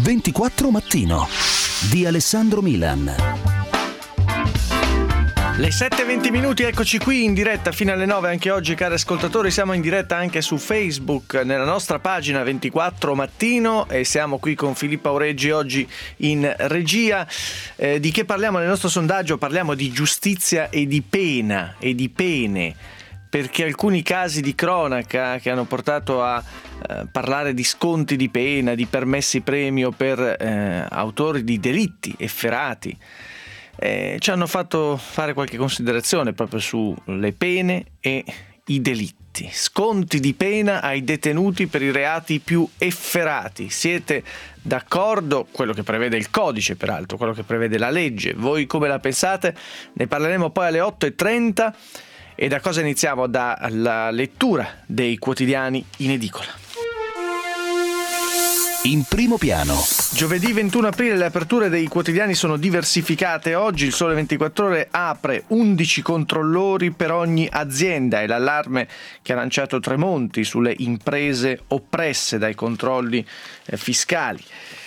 24 Mattino di Alessandro Milan. Le 7:20 minuti, eccoci qui in diretta fino alle 9 anche oggi, cari ascoltatori. Siamo in diretta anche su Facebook, nella nostra pagina 24 Mattino, e siamo qui con Filippo Aureggi oggi in regia. Di che parliamo nel nostro sondaggio? Parliamo di giustizia e di pena e di pene, perché alcuni casi di cronaca che hanno portato a parlare di sconti di pena, di permessi premio per autori di delitti efferati, ci hanno fatto fare qualche considerazione proprio sulle pene e i delitti. Sconti di pena ai detenuti per i reati più efferati. Siete d'accordo? Quello che prevede il codice, peraltro, quello che prevede la legge. Voi come la pensate? Ne parleremo poi alle 8:30. E da cosa iniziamo? Dalla lettura dei quotidiani in edicola. In primo piano. Giovedì 21 aprile le aperture dei quotidiani sono diversificate. Oggi il Sole 24 Ore apre 11 controllori per ogni azienda. È l'allarme che ha lanciato Tremonti sulle imprese oppresse dai controlli fiscali.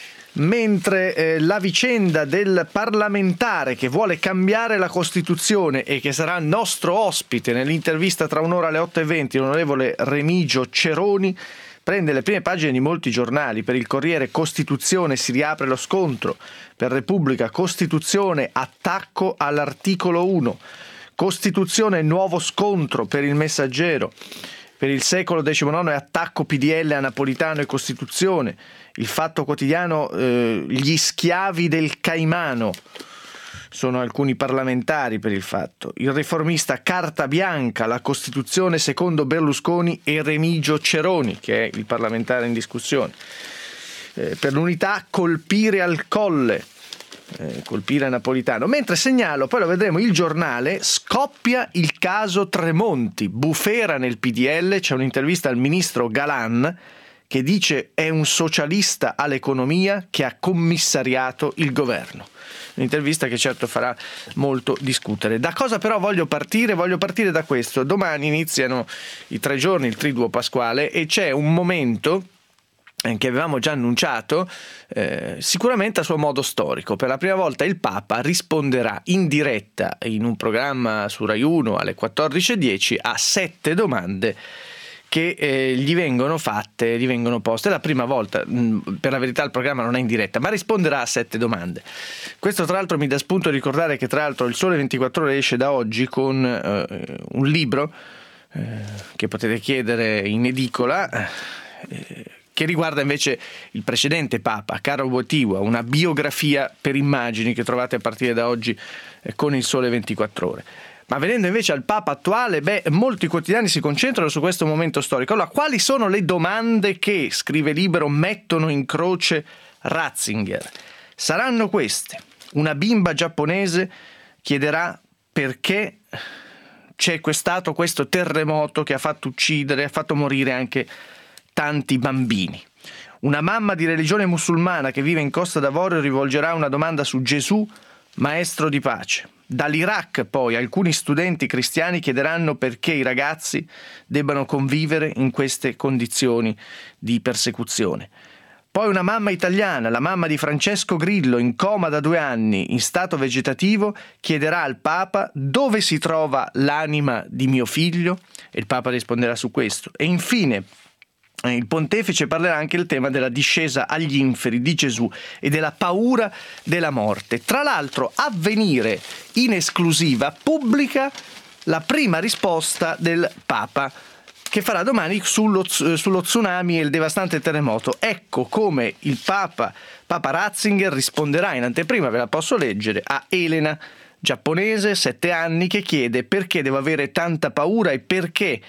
Mentre la vicenda del parlamentare che vuole cambiare la Costituzione e che sarà nostro ospite nell'intervista tra un'ora alle 8:20, l'onorevole Remigio Ceroni, prende le prime pagine di molti giornali. Per il Corriere Costituzione si riapre lo scontro, per Repubblica Costituzione attacco all'articolo 1, Costituzione nuovo scontro per il Messaggero, per il Secolo XIX attacco PDL a Napolitano e Costituzione, il Fatto Quotidiano gli schiavi del Caimano, sono alcuni parlamentari per il Fatto, il Riformista carta bianca, la Costituzione secondo Berlusconi e Remigio Ceroni, che è il parlamentare in discussione. Per l'Unità colpire al Colle, colpire Napolitano. Mentre segnalo, poi lo vedremo, il Giornale, scoppia il caso Tremonti, bufera nel PDL, c'è un'intervista al ministro Galan che dice è un socialista all'economia che ha commissariato il governo. Un'intervista che certo farà molto discutere. Da cosa però voglio partire? Voglio partire da questo. Domani iniziano i 3 giorni, il Triduo Pasquale, e c'è un momento che avevamo già annunciato, sicuramente a suo modo storico. Per la prima volta il Papa risponderà in diretta in un programma su Rai 1 alle 14:10 a 7 domande che gli vengono fatte, gli vengono poste. È la prima volta, per la verità il programma non è in diretta, ma risponderà a 7 domande. Questo tra l'altro mi dà spunto a ricordare che tra l'altro il Sole 24 Ore esce da oggi con un libro che potete chiedere in edicola, che riguarda invece il precedente Papa, Karol Wojtyła, una biografia per immagini che trovate a partire da oggi con il Sole 24 Ore. Ma venendo invece al Papa attuale, molti quotidiani si concentrano su questo momento storico. Allora, quali sono le domande che, scrive Libero, mettono in croce Ratzinger? Saranno queste. Una bimba giapponese chiederà perché c'è stato questo terremoto che ha fatto uccidere, ha fatto morire anche tanti bambini. Una mamma di religione musulmana che vive in Costa d'Avorio rivolgerà una domanda su Gesù, maestro di pace. Dall'Iraq poi alcuni studenti cristiani chiederanno perché i ragazzi debbano convivere in queste condizioni di persecuzione. Poi una mamma italiana, la mamma di Francesco Grillo, in coma da 2 anni, in stato vegetativo, chiederà al Papa dove si trova l'anima di mio figlio, e il Papa risponderà su questo. E infine il pontefice parlerà anche del tema della discesa agli inferi di Gesù e della paura della morte. Tra l'altro, Avvenire in esclusiva pubblica la prima risposta del Papa che farà domani sullo tsunami e il devastante terremoto. Ecco come il Papa Ratzinger risponderà in anteprima, ve la posso leggere, a Elena, giapponese, 7 anni, che chiede perché devo avere tanta paura e perché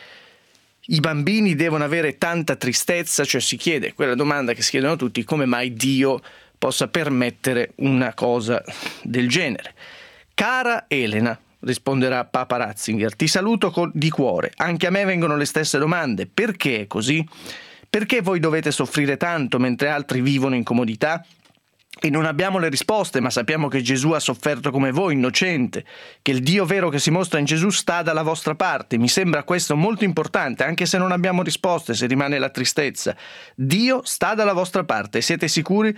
i bambini devono avere tanta tristezza. Cioè si chiede quella domanda che si chiedono tutti: come mai Dio possa permettere una cosa del genere? Cara Elena, risponderà Papa Ratzinger, ti saluto di cuore, anche a me vengono le stesse domande. Perché è così? Perché voi dovete soffrire tanto mentre altri vivono in comodità? E non abbiamo le risposte, ma sappiamo che Gesù ha sofferto come voi, innocente, che il Dio vero che si mostra in Gesù sta dalla vostra parte. Mi sembra questo molto importante, anche se non abbiamo risposte, se rimane la tristezza. Dio sta dalla vostra parte, siete sicuri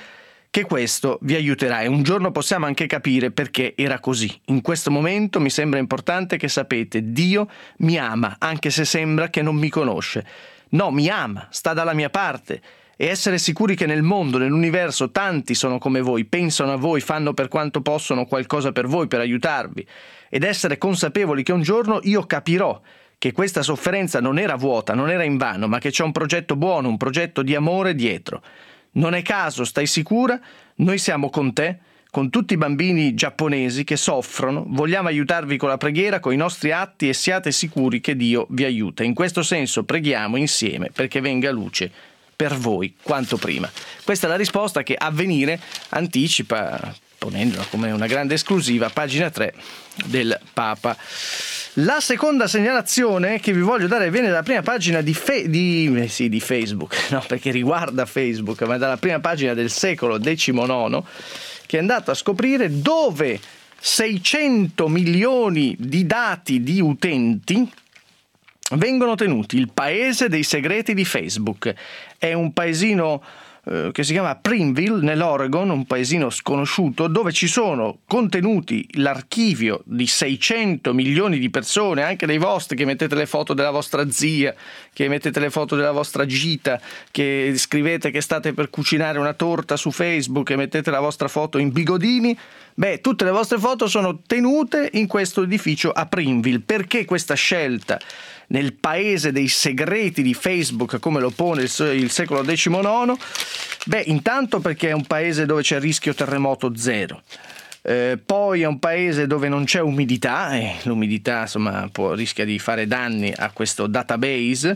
che questo vi aiuterà e un giorno possiamo anche capire perché era così. In questo momento mi sembra importante che sapete, Dio mi ama, anche se sembra che non mi conosce. No, mi ama, sta dalla mia parte. E essere sicuri che nel mondo, nell'universo, tanti sono come voi, pensano a voi, fanno per quanto possono qualcosa per voi, per aiutarvi. Ed essere consapevoli che un giorno io capirò che questa sofferenza non era vuota, non era invano, ma che c'è un progetto buono, un progetto di amore dietro. Non è caso, stai sicura? Noi siamo con te, con tutti i bambini giapponesi che soffrono, vogliamo aiutarvi con la preghiera, con i nostri atti e siate sicuri che Dio vi aiuta. In questo senso preghiamo insieme perché venga luce per voi quanto prima. Questa è la risposta che Avvenire anticipa, ponendola come una grande esclusiva, pagina 3 del Papa. La seconda segnalazione che vi voglio dare viene dalla prima pagina di Facebook, no, perché riguarda Facebook, ma dalla prima pagina del secolo XIX, che è andato a scoprire dove 600 milioni di dati di utenti vengono tenuti. Il paese dei segreti di Facebook. È un paesino che si chiama Prineville, nell'Oregon, un paesino sconosciuto, dove ci sono contenuti l'archivio di 600 milioni di persone, anche dei vostri, che mettete le foto della vostra zia, che mettete le foto della vostra gita, che scrivete che state per cucinare una torta su Facebook e mettete la vostra foto in bigodini. Tutte le vostre foto sono tenute in questo edificio a Prineville. Perché questa scelta nel paese dei segreti di Facebook, come lo pone il secolo XIX? Intanto perché è un paese dove c'è il rischio terremoto zero. Poi è un paese dove non c'è umidità, e l'umidità rischia di fare danni a questo database.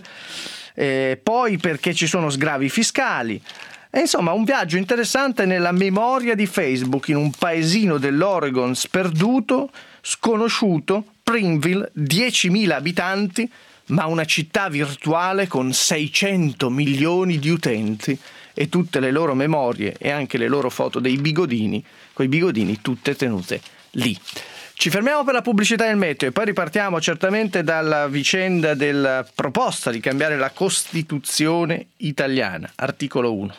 Poi perché ci sono sgravi fiscali. Insomma, un viaggio interessante nella memoria di Facebook in un paesino dell'Oregon sperduto, sconosciuto, Prineville, 10.000 abitanti, ma una città virtuale con 600 milioni di utenti e tutte le loro memorie e anche le loro foto dei bigodini, coi bigodini tutte tenute lì. Ci fermiamo per la pubblicità del meteo e poi ripartiamo certamente dalla vicenda della proposta di cambiare la Costituzione italiana, articolo 1.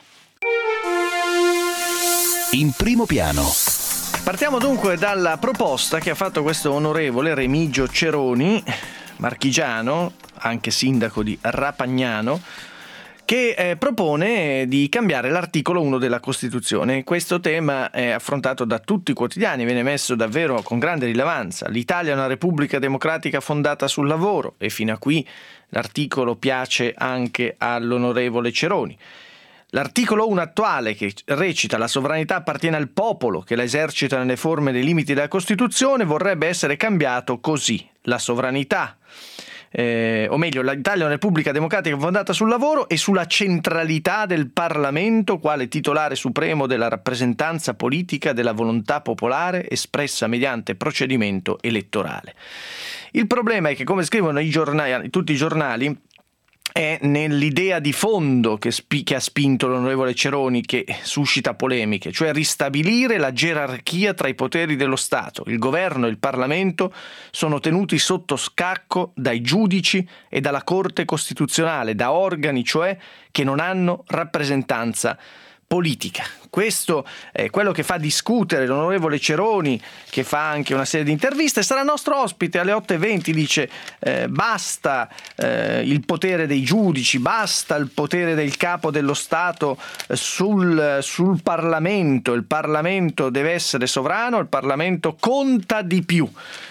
In primo piano. Partiamo dunque dalla proposta che ha fatto questo onorevole Remigio Ceroni, marchigiano, anche sindaco di Rapagnano, che propone di cambiare l'articolo 1 della Costituzione. Questo tema è affrontato da tutti i quotidiani, viene messo davvero con grande rilevanza. L'Italia è una repubblica democratica fondata sul lavoro e fino a qui l'articolo piace anche all'onorevole Ceroni. L'articolo 1 attuale, che recita «La sovranità appartiene al popolo che la esercita nelle forme e nei limiti della Costituzione», vorrebbe essere cambiato così: la sovranità, l'Italia è una repubblica democratica fondata sul lavoro e sulla centralità del Parlamento quale titolare supremo della rappresentanza politica della volontà popolare espressa mediante procedimento elettorale. Il problema è che, come scrivono tutti i giornali, è nell'idea di fondo che ha spinto l'onorevole Ceroni, che suscita polemiche, cioè ristabilire la gerarchia tra i poteri dello Stato. Il governo e il Parlamento sono tenuti sotto scacco dai giudici e dalla Corte Costituzionale, da organi cioè che non hanno rappresentanza politica. Questo è quello che fa discutere l'onorevole Ceroni, che fa anche una serie di interviste. Sarà nostro ospite alle 8:20, dice basta il potere dei giudici, basta il potere del capo dello Stato sul Parlamento. Il Parlamento deve essere sovrano, il Parlamento conta di più.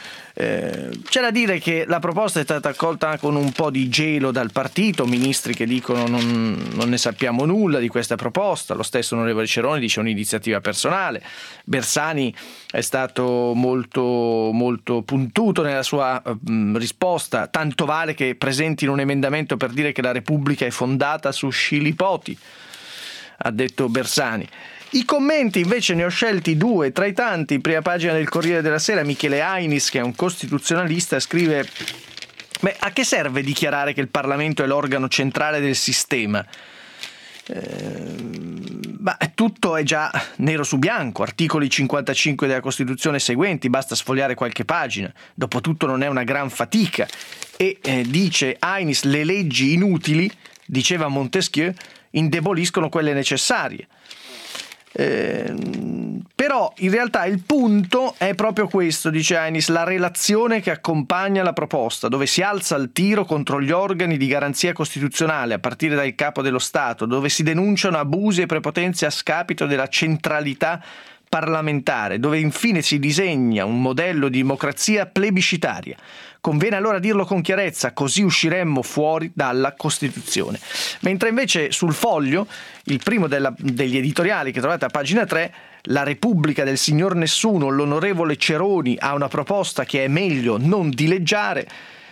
C'è da dire che la proposta è stata accolta con un po' di gelo dal partito, ministri che dicono non ne sappiamo nulla di questa proposta, lo stesso onorevole Ceroni dice un'iniziativa personale, Bersani è stato molto, molto puntuto nella sua risposta, tanto vale che presentino un emendamento per dire che la Repubblica è fondata su scilipoti, ha detto Bersani. I commenti invece ne ho scelti due tra i tanti. Prima pagina del Corriere della Sera, Michele Ainis, che è un costituzionalista, scrive: a che serve dichiarare che il Parlamento è l'organo centrale del sistema? Tutto è già nero su bianco, articoli 55 della Costituzione e seguenti, basta sfogliare qualche pagina, dopotutto non è una gran fatica. E dice Ainis, le leggi inutili, diceva Montesquieu, indeboliscono quelle necessarie. Però in realtà il punto è proprio questo, dice Ainis, la relazione che accompagna la proposta, dove si alza il tiro contro gli organi di garanzia costituzionale a partire dal capo dello Stato, dove si denunciano abusi e prepotenze a scapito della centralità parlamentare, dove infine si disegna un modello di democrazia plebiscitaria. Conviene allora dirlo con chiarezza, così usciremmo fuori dalla Costituzione. Mentre invece sul Foglio, il primo degli editoriali che trovate a pagina 3, La Repubblica del signor Nessuno, l'onorevole Ceroni ha una proposta che è meglio non dileggiare.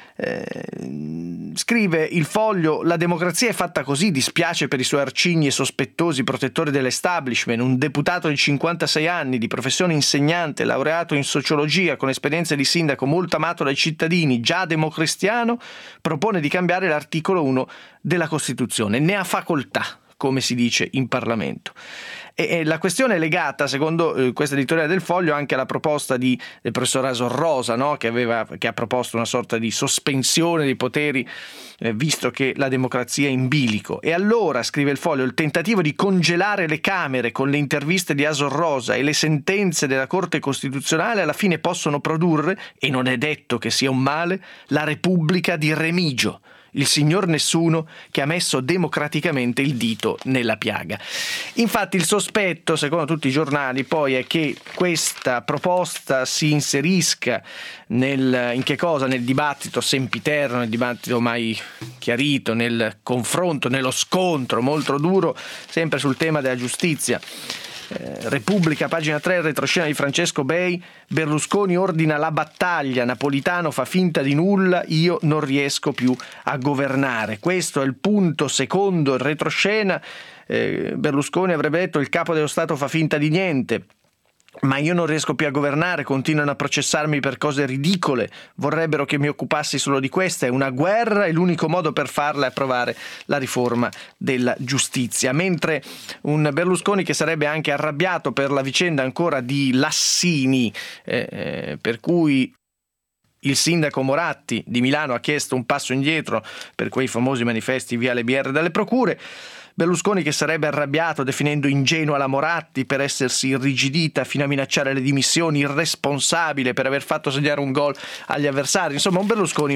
Scrive il Foglio: la democrazia è fatta così, dispiace per i suoi arcigni e sospettosi protettori dell'establishment. Un deputato di 56 anni, di professione insegnante, laureato in sociologia, con esperienze di sindaco, molto amato dai cittadini, già democristiano, propone di cambiare l'articolo 1 della Costituzione. Ne ha facoltà, come si dice in Parlamento. E la questione è legata, secondo questa editoriale del Foglio, anche alla proposta del professor Asor Rosa, no? che ha proposto una sorta di sospensione dei poteri, visto che la democrazia è in bilico. E allora, scrive il Foglio, il tentativo di congelare le Camere con le interviste di Asor Rosa e le sentenze della Corte Costituzionale alla fine possono produrre, e non è detto che sia un male, la Repubblica di Remigio, il signor Nessuno che ha messo democraticamente il dito nella piaga. Infatti il sospetto, secondo tutti i giornali, poi è che questa proposta si inserisca in che cosa? Nel dibattito sempiterno, nel dibattito mai chiarito, nel confronto, nello scontro molto duro sempre sul tema della giustizia. Repubblica, pagina 3, retroscena di Francesco Bei: Berlusconi ordina la battaglia, Napolitano fa finta di nulla, io non riesco più a governare. Questo è il punto secondo il retroscena. Berlusconi avrebbe detto: il capo dello Stato fa finta di niente, ma io non riesco più a governare, continuano a processarmi per cose ridicole, vorrebbero che mi occupassi solo di questa, è una guerra e l'unico modo per farla è approvare la riforma della giustizia. Mentre un Berlusconi che sarebbe anche arrabbiato per la vicenda ancora di Lassini, per cui il sindaco Moratti di Milano ha chiesto un passo indietro per quei famosi manifesti via le BR dalle procure. Berlusconi che sarebbe arrabbiato definendo ingenua la Moratti per essersi irrigidita fino a minacciare le dimissioni, irresponsabile per aver fatto segnare un gol agli avversari. Insomma, un Berlusconi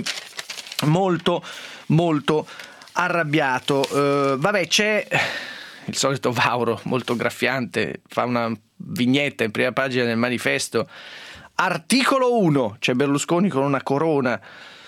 molto molto arrabbiato. C'è il solito Vauro molto graffiante, fa una vignetta in prima pagina del Manifesto. Articolo 1, c'è Berlusconi con una corona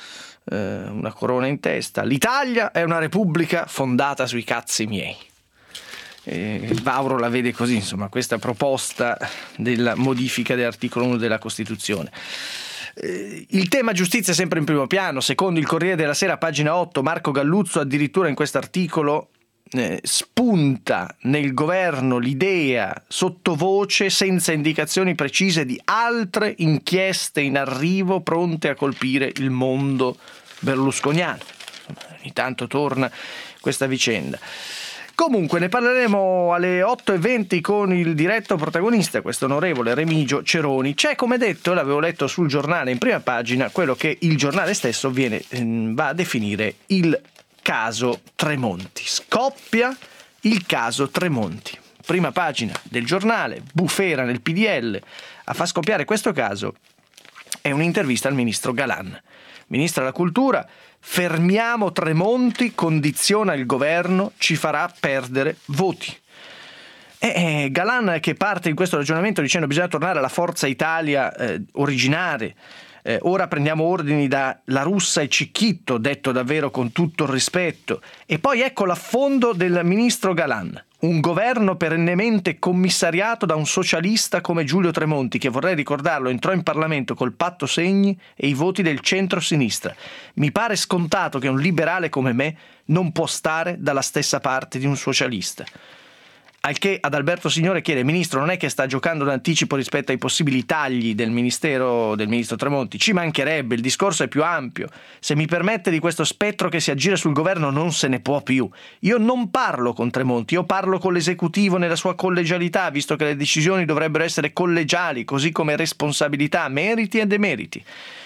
in testa. L'Italia è una repubblica fondata sui cazzi miei. Vauro la vede così, insomma, questa proposta della modifica dell'articolo 1 della Costituzione. Il tema giustizia è sempre in primo piano. Secondo il Corriere della Sera, pagina 8, Marco Galluzzo addirittura in questo articolo spunta nel governo l'idea sottovoce, senza indicazioni precise, di altre inchieste in arrivo pronte a colpire il mondo berlusconiano. Ogni tanto torna questa vicenda. Comunque ne parleremo alle 8:20 con il diretto protagonista, questo onorevole Remigio Ceroni. C'è, come detto, l'avevo letto sul giornale in prima pagina, quello che il giornale stesso va a definire il caso Tremonti. Scoppia il caso Tremonti. Prima pagina del giornale, bufera nel PDL. A far scoppiare questo caso è un'intervista al ministro Galan. Ministro della Cultura: fermiamo Tremonti, condiziona il governo, ci farà perdere voti. Galan che parte in questo ragionamento dicendo bisogna tornare alla Forza Italia originale. Ora prendiamo ordini da La Russa e Cicchitto, detto davvero con tutto il rispetto. E poi ecco l'affondo del ministro Galan: un governo perennemente commissariato da un socialista come Giulio Tremonti, che, vorrei ricordarlo, entrò in Parlamento col patto Segni e i voti del centro-sinistra. Mi pare scontato che un liberale come me non può stare dalla stessa parte di un socialista. Al che ad Alberto Signore chiede: ministro, non è che sta giocando d'anticipo rispetto ai possibili tagli del ministero del ministro Tremonti? Ci mancherebbe, il discorso è più ampio. Se mi permette, di questo spettro che si aggira sul governo non se ne può più. Io non parlo con Tremonti, io parlo con l'esecutivo nella sua collegialità, visto che le decisioni dovrebbero essere collegiali, così come responsabilità, meriti e demeriti.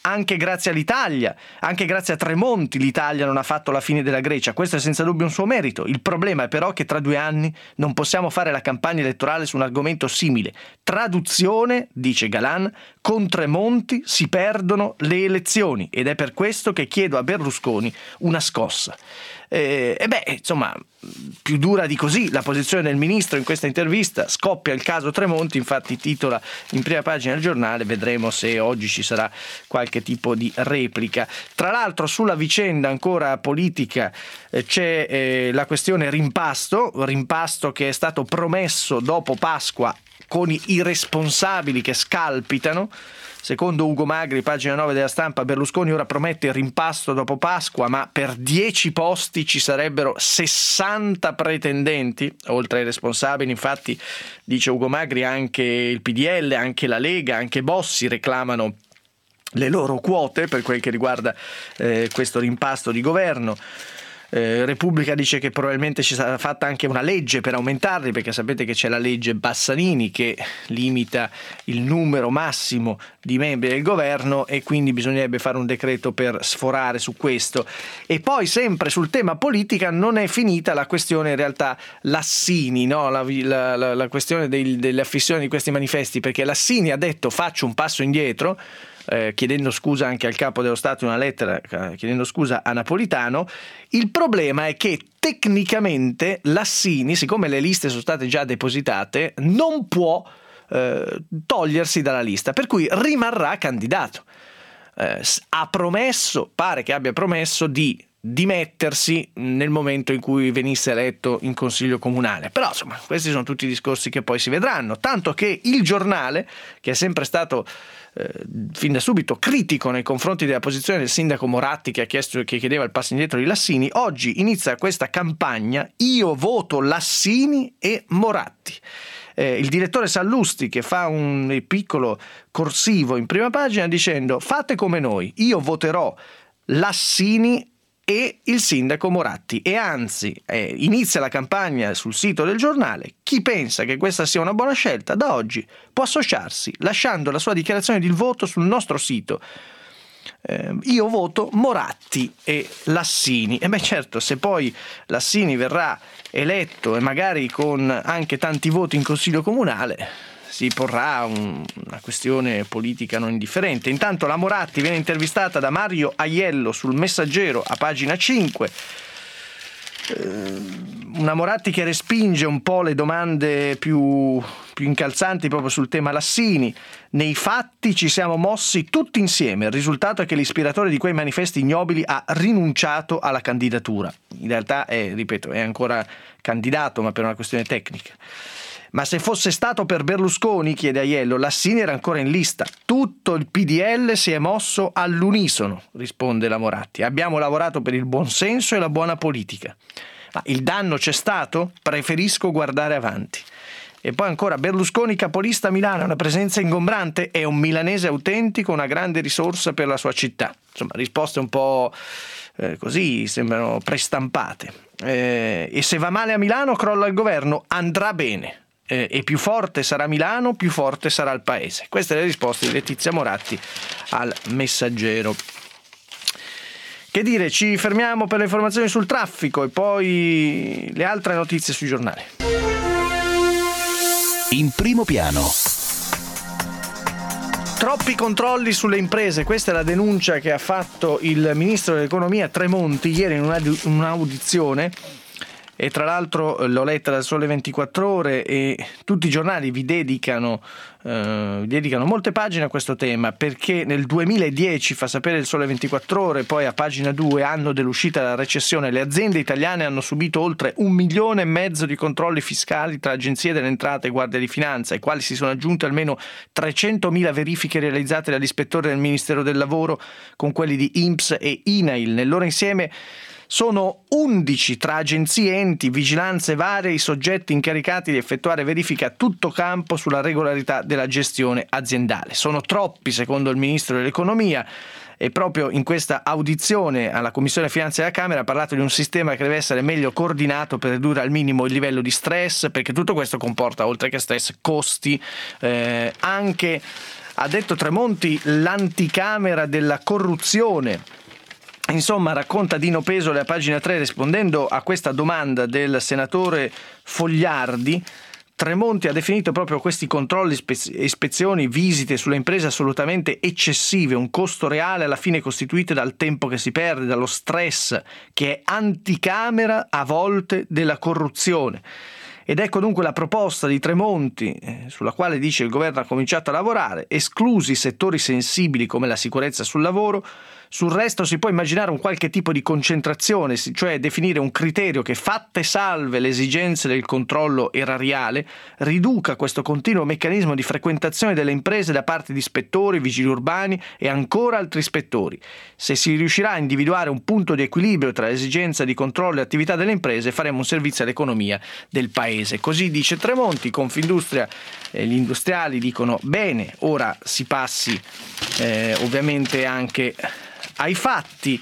anche grazie all'Italia, anche grazie a Tremonti l'Italia non ha fatto la fine della Grecia, questo è senza dubbio un suo merito. Il problema è però che tra 2 anni non possiamo fare la campagna elettorale su un argomento simile. Traduzione, dice Galan, con Tremonti si perdono le elezioni ed è per questo che chiedo a Berlusconi una scossa. Insomma, più dura di così la posizione del ministro in questa intervista. Scoppia il caso Tremonti, infatti titola in prima pagina del giornale, vedremo se oggi ci sarà qualche tipo di replica. Tra l'altro sulla vicenda ancora politica c'è la questione rimpasto che è stato promesso dopo Pasqua con i responsabili che scalpitano. Secondo Ugo Magri, pagina 9 della Stampa, Berlusconi ora promette il rimpasto dopo Pasqua, ma per 10 posti ci sarebbero 60 pretendenti, oltre ai responsabili. Infatti, dice Ugo Magri, anche il PDL, anche la Lega, anche Bossi reclamano le loro quote per quel che riguarda questo rimpasto di governo. Repubblica dice che probabilmente ci sarà fatta anche una legge per aumentarli, perché sapete che c'è la legge Bassanini che limita il numero massimo di membri del governo e quindi bisognerebbe fare un decreto per sforare su questo. E poi sempre sul tema politica non è finita la questione in realtà Lassini, no? la questione delle affissioni di questi manifesti, perché Lassini ha detto faccio un passo indietro, chiedendo scusa anche al capo dello Stato in una lettera, chiedendo scusa a Napolitano. Il problema è che tecnicamente Lassini, siccome le liste sono state già depositate, non può togliersi dalla lista, per cui rimarrà candidato. Pare che abbia promesso di dimettersi nel momento in cui venisse eletto in consiglio comunale, però insomma questi sono tutti discorsi che poi si vedranno, tanto che il Giornale, che è sempre stato fin da subito critico nei confronti della posizione del sindaco Moratti che chiedeva il passo indietro di Lassini, oggi inizia questa campagna io voto Lassini e Moratti. Il direttore Sallusti che fa un piccolo corsivo in prima pagina dicendo fate come noi, io voterò Lassini e il sindaco Moratti, e anzi inizia la campagna sul sito del Giornale. Chi pensa che questa sia una buona scelta da oggi può associarsi lasciando la sua dichiarazione di voto sul nostro sito. Io voto Moratti e Lassini. E beh certo, se poi Lassini verrà eletto e magari con anche tanti voti in consiglio comunale si porrà una questione politica non indifferente. Intanto la Moratti viene intervistata da Mario Aiello sul Messaggero a pagina 5. Una Moratti che respinge un po' le domande più incalzanti proprio sul tema Lassini. Nei fatti ci siamo mossi tutti insieme. Il risultato è che l'ispiratore di quei manifesti ignobili ha rinunciato alla candidatura. In realtà è ancora candidato, ma per una questione tecnica. Ma se fosse stato per Berlusconi, chiede Aiello, Lassini era ancora in lista. Tutto il PDL si è mosso all'unisono, risponde la Moratti. Abbiamo lavorato per il buon senso e la buona politica. Ma il danno c'è stato? Preferisco guardare avanti. E poi ancora Berlusconi capolista a Milano, una presenza ingombrante, è un milanese autentico, una grande risorsa per la sua città. Insomma, risposte un po' così, sembrano prestampate. E se va male a Milano crolla il governo, andrà bene. E più forte sarà Milano, più forte sarà il paese. Queste le risposte di Letizia Moratti al Messaggero. Che dire, ci fermiamo per le informazioni sul traffico e poi le altre notizie sui giornali. In primo piano. Troppi controlli sulle imprese, questa è la denuncia che ha fatto il ministro dell'economia Tremonti ieri in un'audizione. E tra l'altro l'ho letta dal Sole 24 Ore e tutti i giornali vi dedicano molte pagine a questo tema, perché nel 2010, fa sapere il Sole 24 Ore, poi a pagina 2, anno dell'uscita dalla recessione, le aziende italiane hanno subito oltre 1,5 milioni di controlli fiscali tra agenzie delle entrate e guardia di finanza, ai quali si sono aggiunte almeno 300.000 verifiche realizzate dall'ispettore del Ministero del Lavoro con quelli di INPS e INAIL. Nel loro insieme Sono 11 tra agenzie, enti, vigilanze varie i soggetti incaricati di effettuare verifiche a tutto campo sulla regolarità della gestione aziendale. Sono troppi, secondo il Ministro dell'Economia, e proprio in questa audizione alla Commissione Finanze della Camera ha parlato di un sistema che deve essere meglio coordinato per ridurre al minimo il livello di stress, perché tutto questo comporta, oltre che stress, costi, anche, ha detto Tremonti, l'anticamera della corruzione. Insomma, racconta Dino Pesole a pagina 3, rispondendo a questa domanda del senatore Fogliardi. Tremonti ha definito proprio questi controlli, ispezioni, visite sulle imprese assolutamente eccessive, un costo reale alla fine costituito dal tempo che si perde, dallo stress, che è anticamera a volte della corruzione. Ed ecco dunque la proposta di Tremonti, sulla quale dice il governo ha cominciato a lavorare, esclusi settori sensibili come la sicurezza sul lavoro. Sul resto si può immaginare un qualche tipo di concentrazione, cioè definire un criterio che, fatte salve le esigenze del controllo erariale, riduca questo continuo meccanismo di frequentazione delle imprese da parte di ispettori, vigili urbani e ancora altri ispettori. Se si riuscirà a individuare un punto di equilibrio tra l'esigenza di controllo e attività delle imprese, faremo un servizio all'economia del paese. Così dice Tremonti. Confindustria e gli industriali dicono bene, ora si passi ovviamente anche ai fatti.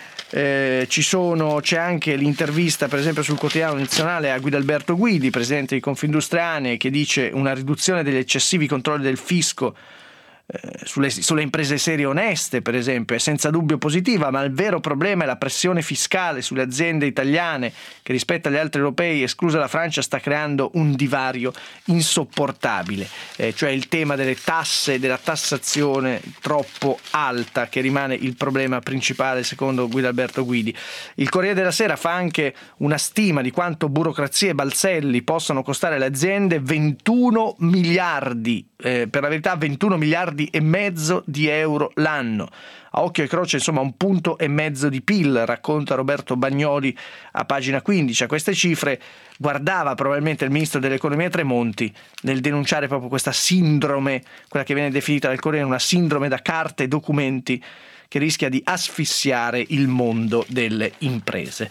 C'è anche l'intervista, per esempio, sul quotidiano nazionale a Guidalberto Guidi, presidente di Confindustria, che dice una riduzione degli eccessivi controlli del fisco sulle imprese serie e oneste, per esempio, è senza dubbio positiva, ma il vero problema è la pressione fiscale sulle aziende italiane che rispetto agli altri europei, esclusa la Francia, sta creando un divario insopportabile, cioè il tema delle tasse, della tassazione troppo alta, che rimane il problema principale secondo Guidalberto Guidi. Il Corriere della Sera fa anche una stima di quanto burocrazia e balzelli possono costare alle aziende: 21 miliardi, per la verità 21 miliardi e mezzo di euro l'anno. A occhio e croce, insomma, 1,5 punti di PIL, racconta Roberto Bagnoli a pagina 15. A queste cifre guardava probabilmente il ministro dell'Economia Tremonti nel denunciare proprio questa sindrome, quella che viene definita dal Corriere una sindrome da carte e documenti, che rischia di asfissiare il mondo delle imprese.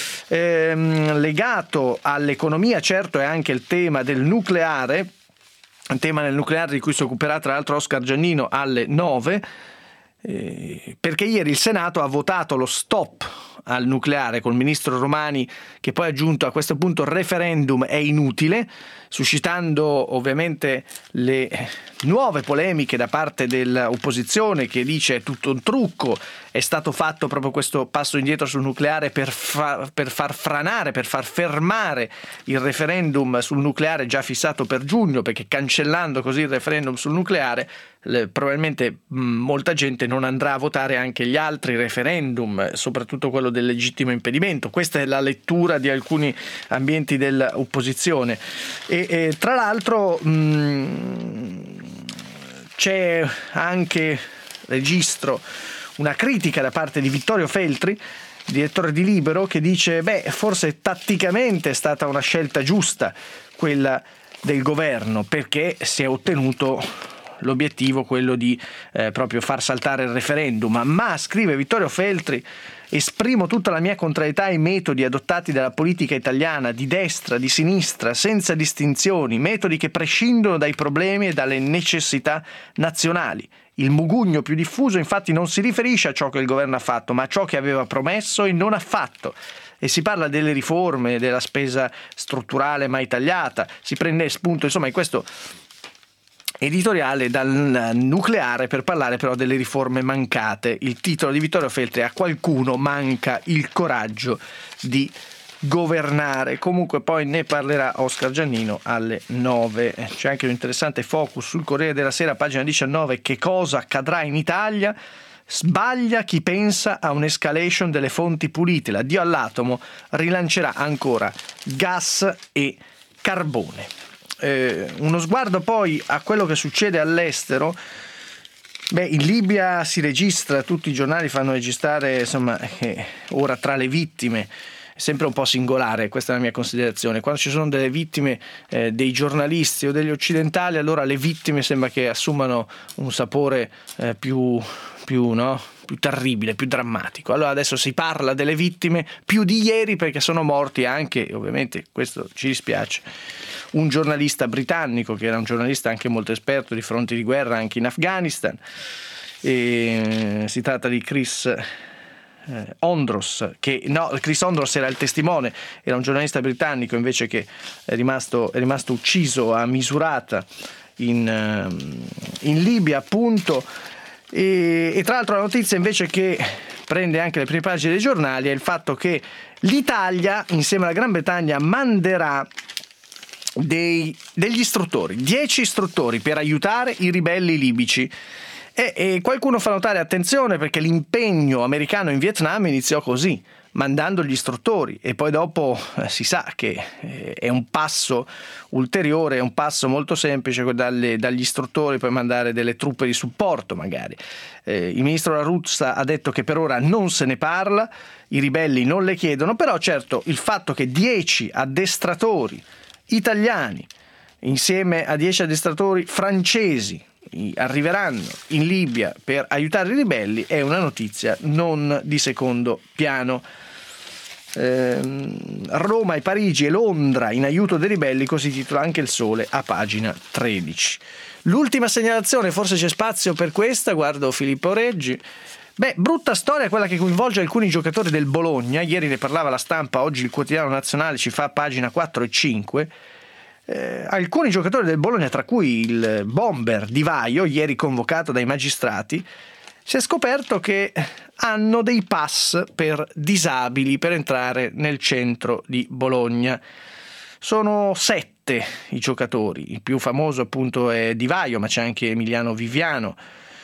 Legato all'economia, certo, è anche il tema del nucleare, un tema nel nucleare di cui si occuperà tra l'altro Oscar Giannino alle 9, perché ieri il Senato ha votato lo stop al nucleare col ministro Romani, che poi ha aggiunto a questo punto il referendum è inutile, suscitando ovviamente le nuove polemiche da parte dell'opposizione, che dice è tutto un trucco, è stato fatto proprio questo passo indietro sul nucleare per far fermare il referendum sul nucleare già fissato per giugno, perché cancellando così il referendum sul nucleare probabilmente molta gente non andrà a votare anche gli altri referendum, soprattutto quello del legittimo impedimento. Questa è la lettura di alcuni ambienti dell'opposizione. E tra l'altro c'è anche, registro, una critica da parte di Vittorio Feltri, direttore di Libero, che dice forse tatticamente è stata una scelta giusta quella del governo, perché si è ottenuto l'obiettivo, quello di proprio far saltare il referendum. Ma, scrive Vittorio Feltri, esprimo tutta la mia contrarietà ai metodi adottati dalla politica italiana, di destra, di sinistra, senza distinzioni, metodi che prescindono dai problemi e dalle necessità nazionali. Il mugugno più diffuso infatti non si riferisce a ciò che il governo ha fatto, ma a ciò che aveva promesso e non ha fatto. E si parla delle riforme, della spesa strutturale mai tagliata, si prende spunto insomma in questo editoriale dal nucleare per parlare però delle riforme mancate. Il titolo di Vittorio Feltri è: a qualcuno manca il coraggio di governare. Comunque poi ne parlerà Oscar Giannino alle 9. C'è anche un interessante focus sul Corriere della Sera, pagina 19, che cosa accadrà in Italia. Sbaglia chi pensa a un'escalation delle fonti pulite, l'addio all'atomo rilancerà ancora gas e carbone. Uno sguardo poi a quello che succede all'estero. In Libia si registra, tutti i giornali fanno registrare, insomma, ora tra le vittime è sempre un po' singolare, questa è la mia considerazione. Quando ci sono delle vittime dei giornalisti o degli occidentali, allora le vittime sembra che assumano un sapore più più terribile, più drammatico. Allora adesso si parla delle vittime più di ieri, perché sono morti anche, ovviamente questo ci dispiace, un giornalista britannico che era un giornalista anche molto esperto di fronti di guerra anche in Afghanistan. E si tratta di Chris Ondros, Chris Ondros era il testimone, era un giornalista britannico invece che è rimasto ucciso a Misurata in Libia, appunto. E tra l'altro la notizia invece che prende anche le prime pagine dei giornali è il fatto che l'Italia insieme alla Gran Bretagna manderà degli istruttori, 10 istruttori per aiutare i ribelli libici. E qualcuno fa notare, attenzione, perché l'impegno americano in Vietnam iniziò così, mandando gli istruttori, e poi dopo si sa che è un passo ulteriore, è un passo molto semplice dagli istruttori poi mandare delle truppe di supporto magari. Il ministro La Russa ha detto che per ora non se ne parla, i ribelli non le chiedono, però certo il fatto che 10 addestratori italiani insieme a 10 addestratori francesi arriveranno in Libia per aiutare i ribelli è una notizia non di secondo piano. Roma e Parigi e Londra in aiuto dei ribelli, così titola anche Il Sole a pagina 13. L'ultima segnalazione, forse c'è spazio per questa, guardo Filippo Reggi. Brutta storia quella che coinvolge alcuni giocatori del Bologna, ieri ne parlava La Stampa, oggi il Quotidiano Nazionale ci fa pagina 4 e 5. Alcuni giocatori del Bologna, tra cui il bomber Di Vaio, ieri convocato dai magistrati, si è scoperto che hanno dei pass per disabili per entrare nel centro di Bologna. Sono 7 i giocatori, il più famoso appunto è Di Vaio, ma c'è anche Emiliano Viviano.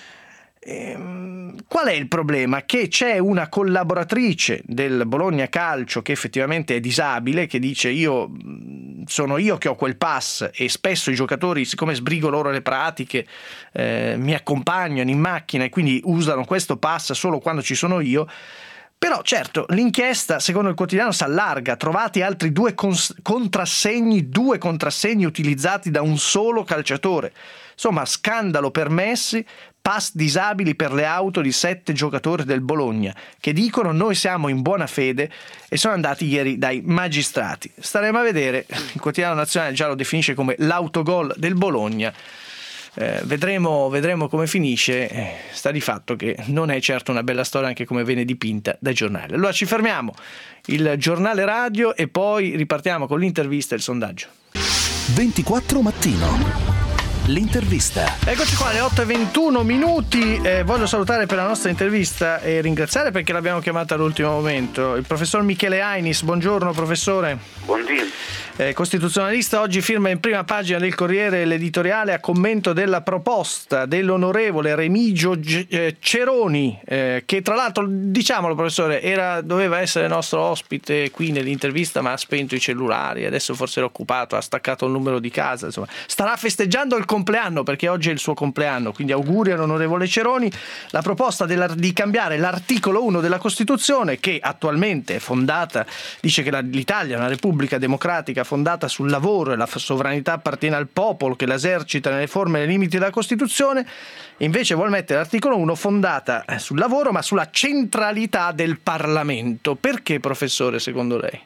Qual è il problema? Che c'è una collaboratrice del Bologna Calcio che effettivamente è disabile, che dice sono io che ho quel pass, e spesso i giocatori, siccome sbrigo loro le pratiche, mi accompagnano in macchina e quindi usano questo pass solo quando ci sono io. Però certo l'inchiesta, secondo il quotidiano, si allarga, trovati altri 2 contrassegni utilizzati da un solo calciatore. Insomma, scandalo permessi, pass disabili per le auto di 7 giocatori del Bologna che dicono noi siamo in buona fede e sono andati ieri dai magistrati. Staremo a vedere, il quotidiano nazionale già lo definisce come l'autogol del Bologna. Vedremo come finisce. Sta di fatto che non è certo una bella storia anche come viene dipinta dai giornali. Allora ci fermiamo, il giornale radio, e poi ripartiamo con l'intervista e il sondaggio. 24 mattino. L'intervista. Eccoci qua alle 8:21. Voglio salutare per la nostra intervista e ringraziare, perché l'abbiamo chiamata all'ultimo momento, il professor Michele Ainis. Buongiorno professore. Buongiorno. Costituzionalista, oggi firma in prima pagina del Corriere l'editoriale a commento della proposta dell'onorevole Remigio Ceroni, che tra l'altro, diciamolo professore, doveva essere nostro ospite qui nell'intervista, ma ha spento i cellulari, adesso forse era occupato, ha staccato il numero di casa, insomma starà festeggiando il compleanno, perché oggi è il suo compleanno, quindi auguri all'onorevole Ceroni. La proposta di cambiare l'articolo 1 della Costituzione, che attualmente è fondata, dice che l'Italia è una repubblica democratica fondata sul lavoro e la sovranità appartiene al popolo che l'esercita nelle forme e nei limiti della Costituzione, e invece vuol mettere l'articolo 1 fondata sul lavoro ma sulla centralità del Parlamento. Perché, professore, secondo lei?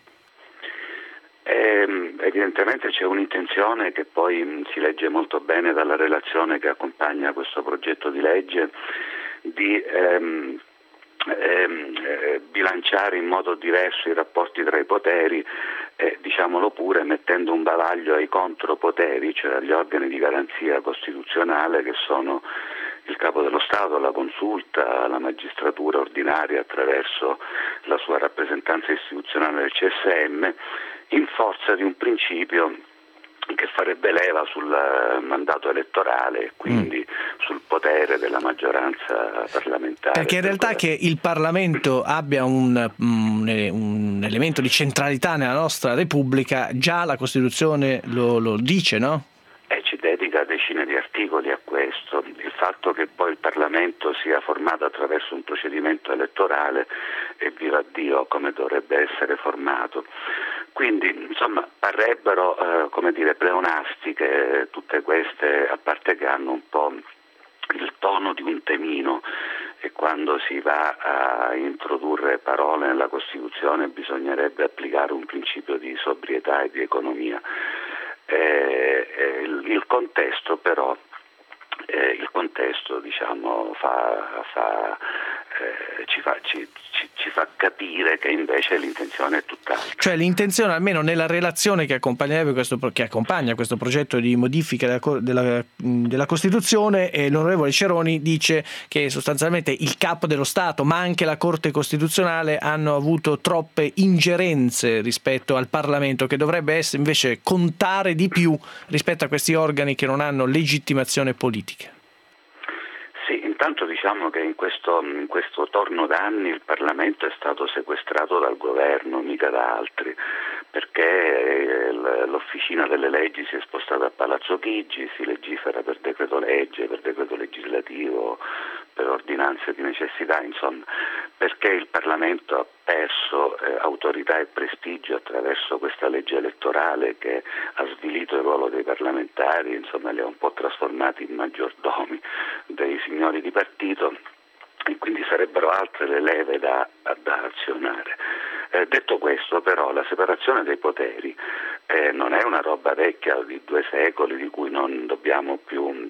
Evidentemente c'è un'intenzione che poi si legge molto bene dalla relazione che accompagna questo progetto di legge di bilanciare in modo diverso i rapporti tra i poteri, diciamolo pure, mettendo un bavaglio ai contropoteri, cioè agli organi di garanzia costituzionale che sono il Capo dello Stato, la Consulta, la magistratura ordinaria attraverso la sua rappresentanza istituzionale del CSM, in forza di un principio che farebbe leva sul mandato elettorale e quindi sul potere della maggioranza parlamentare. Perché in realtà che il Parlamento abbia un elemento di centralità nella nostra Repubblica, già la Costituzione lo dice, no? Ci dedica decine di articoli a questo. Il fatto che poi il Parlamento sia formato attraverso un procedimento elettorale e viva Dio come dovrebbe essere formato. Quindi insomma parrebbero pleonastiche tutte queste, a parte che hanno un po' il tono di un temino e quando si va a introdurre parole nella Costituzione bisognerebbe applicare un principio di sobrietà e di economia. Il contesto però, diciamo, ci fa capire che invece l'intenzione è tutt'altra. Cioè l'intenzione, almeno nella relazione che accompagna questo progetto di modifica della Costituzione, l'onorevole Ceroni dice che sostanzialmente il capo dello Stato ma anche la Corte Costituzionale hanno avuto troppe ingerenze rispetto al Parlamento, che dovrebbe essere invece contare di più rispetto a questi organi che non hanno legittimazione politica. Sì, intanto diciamo che in questo torno d'anni il Parlamento è stato sequestrato dal governo, mica da altri, perché l'officina delle leggi si è spostata a Palazzo Chigi, si legifera per decreto legge, per decreto legislativo, per ordinanze di necessità, insomma, perché il Parlamento ha perso autorità e prestigio attraverso questa legge elettorale che ha svilito il ruolo dei parlamentari, insomma li ha un po' trasformati in maggiordomi dei signori di partito, e quindi sarebbero altre le leve da azionare. Detto questo, però, la separazione dei poteri non è una roba vecchia di 2 secoli di cui non dobbiamo più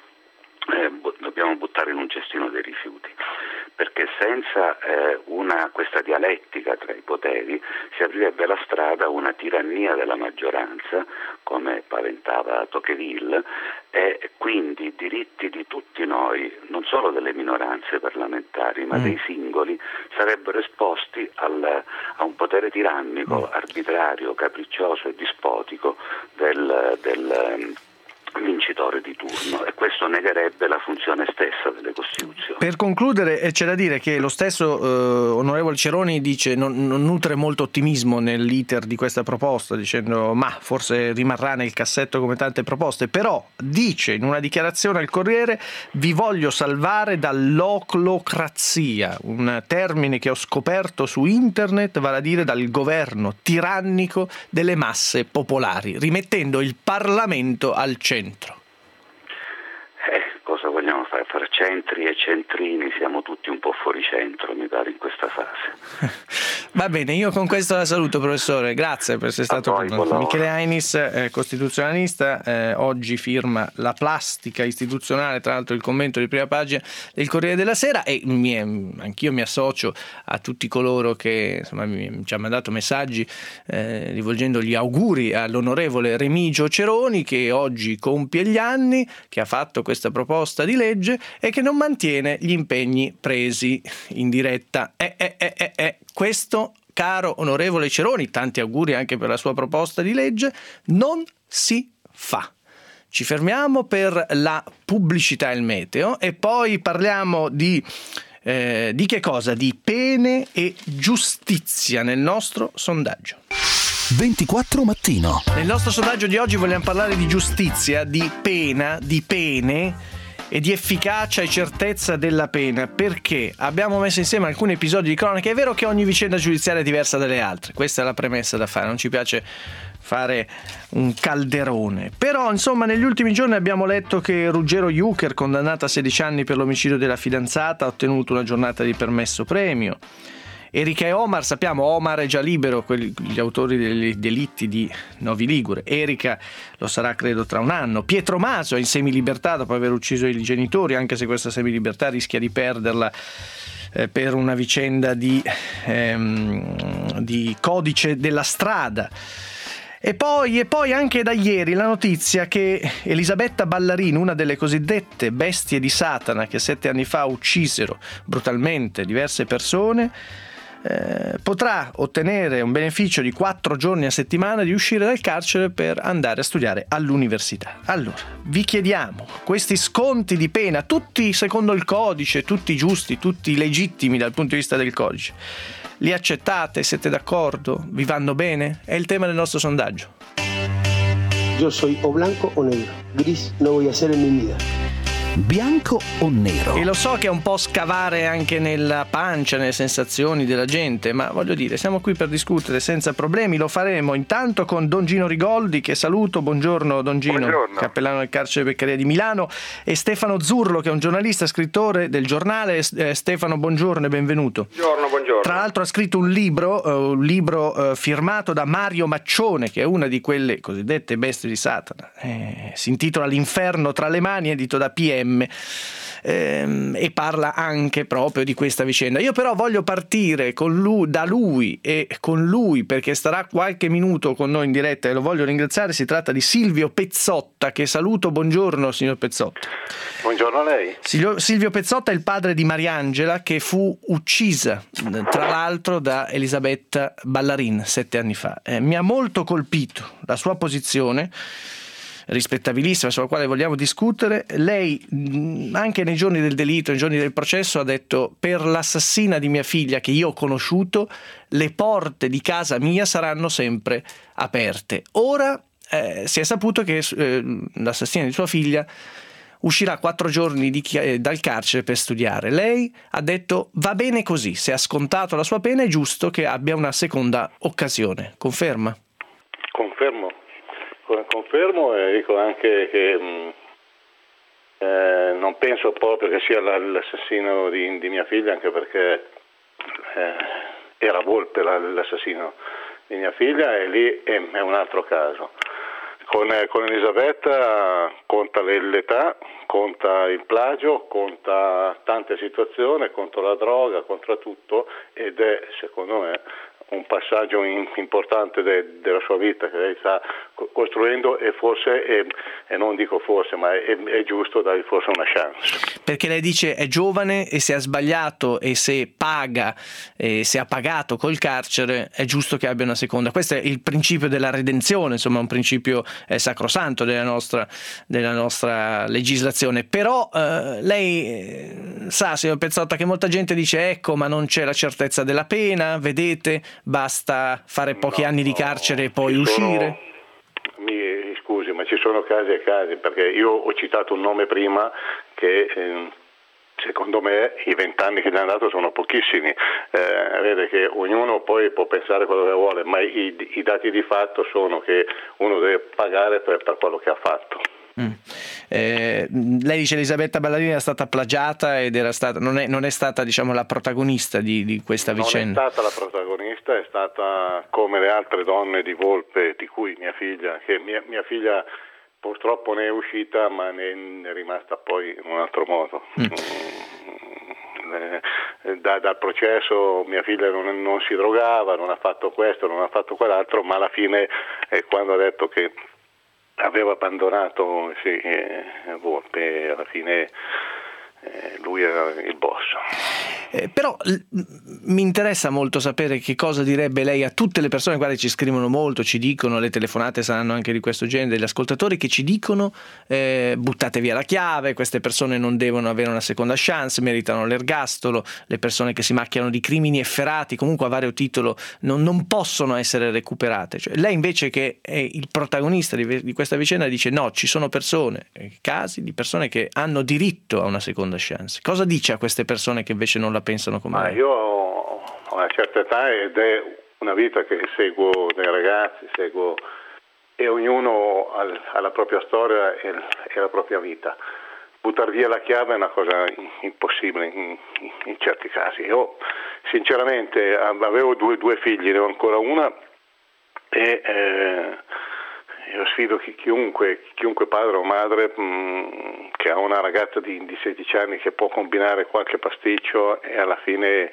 buttare in un cestino dei rifiuti, perché senza questa dialettica tra i poteri si aprirebbe la strada a una tirannia della maggioranza, come paventava Tocqueville, e quindi i diritti di tutti noi, non solo delle minoranze parlamentari ma dei singoli, sarebbero esposti a un potere tirannico, arbitrario, capriccioso e dispotico del vincitore di turno, e questo negherebbe la funzione stessa delle Costituzioni. Per concludere, c'è da dire che lo stesso onorevole Ceroni dice non nutre molto ottimismo nell'iter di questa proposta, dicendo ma forse rimarrà nel cassetto come tante proposte, però dice in una dichiarazione al Corriere: vi voglio salvare dall'oclocrazia, un termine che ho scoperto su internet, vale a dire dal governo tirannico delle masse popolari, rimettendo il Parlamento al centro. Cosa vogliamo fare? Fare centri e centrini, siamo tutti un po' fuori centro, mi pare, in questa fase. Va bene, io con questo la saluto, professore, grazie per essere stato con noi. Michele Ainis, costituzionalista, oggi firma La plastica istituzionale, tra l'altro il commento di prima pagina del Corriere della Sera, e anch'io mi associo a tutti coloro che insomma ci hanno mandato messaggi rivolgendo gli auguri all'onorevole Remigio Ceroni, che oggi compie gli anni, che ha fatto questa proposta di legge e che non mantiene gli impegni presi in diretta. Questo, caro onorevole Ceroni, tanti auguri anche per la sua proposta di legge, non si fa. Ci fermiamo per la pubblicità e il meteo e poi parliamo di che cosa? Di pene e giustizia nel nostro sondaggio. 24 Mattino. Nel nostro sondaggio di oggi vogliamo parlare di giustizia, di pena, di pene e di efficacia e certezza della pena, perché abbiamo messo insieme alcuni episodi di cronaca. È vero che ogni vicenda giudiziaria è diversa dalle altre, questa è la premessa da fare, non ci piace fare un calderone, però insomma negli ultimi giorni abbiamo letto che Ruggero Jucher, condannato a 16 anni per l'omicidio della fidanzata, ha ottenuto una giornata di permesso premio. Erika e Omar, sappiamo, Omar è già libero, gli autori dei delitti di Novi Ligure. Erika lo sarà credo tra un anno. Pietro Maso è in semilibertà dopo aver ucciso i genitori, anche se questa semilibertà rischia di perderla per una vicenda di codice della strada. E poi anche da ieri la notizia che Elisabetta Ballarino, una delle cosiddette bestie di Satana che 7 anni fa uccisero brutalmente diverse persone, potrà ottenere un beneficio di 4 giorni a settimana di uscire dal carcere per andare a studiare all'università. Allora, vi chiediamo, questi sconti di pena, tutti secondo il codice, tutti giusti, tutti legittimi dal punto di vista del codice, li accettate? Siete d'accordo? Vi vanno bene? È il tema del nostro sondaggio. Yo soy o blanco o negro. Gris no voy a ser en mi vida. bianco o nero? E lo so che è un po' scavare anche nella pancia, nelle sensazioni della gente, ma voglio dire, siamo qui per discutere senza problemi. Lo faremo intanto con Don Gino Rigoldi, che saluto. Buongiorno Don Gino. Buongiorno. Cappellano del carcere Beccaria di Milano, e Stefano Zurlo, che è un giornalista, scrittore del giornale. Stefano, buongiorno e benvenuto. Buongiorno. Tra l'altro ha scritto un libro firmato da Mario Maccione, che è una di quelle cosiddette bestie di Satana. Si intitola L'inferno tra le mani, edito da PM. E parla anche proprio di questa vicenda. Io però voglio partire da lui e con lui, perché starà qualche minuto con noi in diretta e lo voglio ringraziare. Si tratta di Silvio Pezzotta, che saluto. Buongiorno signor Pezzotta. Buongiorno a lei. Silvio Pezzotta è il padre di Mariangela, che fu uccisa tra l'altro da Elisabetta Ballarin 7 anni fa. Mi ha molto colpito la sua posizione, rispettabilissima, sulla quale vogliamo discutere. Lei anche nei giorni del delitto, nei giorni del processo, ha detto: per l'assassina di mia figlia che io ho conosciuto, le porte di casa mia saranno sempre aperte. Ora si è saputo che l'assassina di sua figlia uscirà 4 giorni dal carcere per studiare. Lei ha detto: va bene così, se ha scontato la sua pena è giusto che abbia una seconda occasione. Conferma? Confermo, e dico anche che non penso proprio che sia l'assassino di mia figlia, anche perché era Volpe l'assassino di mia figlia, e lì è un altro caso. Con Elisabetta conta l'età, conta il plagio, conta tante situazioni, conta la droga, conta tutto, ed è, secondo me, un passaggio importante della sua vita che lei sta costruendo, e forse, e non dico forse, ma è giusto dargli forse una chance. Perché lei dice è giovane, e se ha sbagliato e se paga, e se ha pagato col carcere, è giusto che abbia una seconda. Questo è il principio della redenzione, insomma un principio sacrosanto della nostra legislazione. Però lei sa, signor Pezzotta, che molta gente dice: ecco, ma non c'è la certezza della pena, vedete, basta fare pochi anni di carcere e poi uscire. Mi scusi, ma ci sono casi e casi, perché io ho citato un nome prima che secondo me i 20 anni che gli hanno dato sono pochissimi. Vede che ognuno poi può pensare quello che vuole, ma i dati di fatto sono che uno deve pagare per quello che ha fatto. Lei dice Elisabetta Ballarin era stata plagiata ed non è stata, diciamo, la protagonista di questa vicenda. Non è stata la protagonista, è stata come le altre donne di Volpe, di cui mia figlia, che mia figlia purtroppo ne è uscita, ma ne è rimasta poi in un altro modo. Dal processo mia figlia non si drogava, non ha fatto questo, non ha fatto quell'altro, ma alla fine quando ha detto che aveva abbandonato Volpe, alla fine lui era il boss. Però mi interessa molto sapere che cosa direbbe lei a tutte le persone, guarda, ci scrivono molto, ci dicono, le telefonate saranno anche di questo genere, degli ascoltatori che ci dicono buttate via la chiave, queste persone non devono avere una seconda chance, meritano l'ergastolo, le persone che si macchiano di crimini efferati, comunque a vario titolo, non possono essere recuperate. Cioè, lei invece, che è il protagonista di questa vicenda, dice no, ci sono persone, casi di persone che hanno diritto a una seconda chance. Cosa dice a queste persone che invece non la pensano come lei? Io ho una certa età ed è una vita che seguo dei ragazzi, e ognuno ha la propria storia e la propria vita. Buttare via la chiave è una cosa impossibile in certi casi. Io sinceramente avevo due figli, ne ho ancora una, e io sfido chiunque padre o madre che ha una ragazza di 16 anni che può combinare qualche pasticcio e alla fine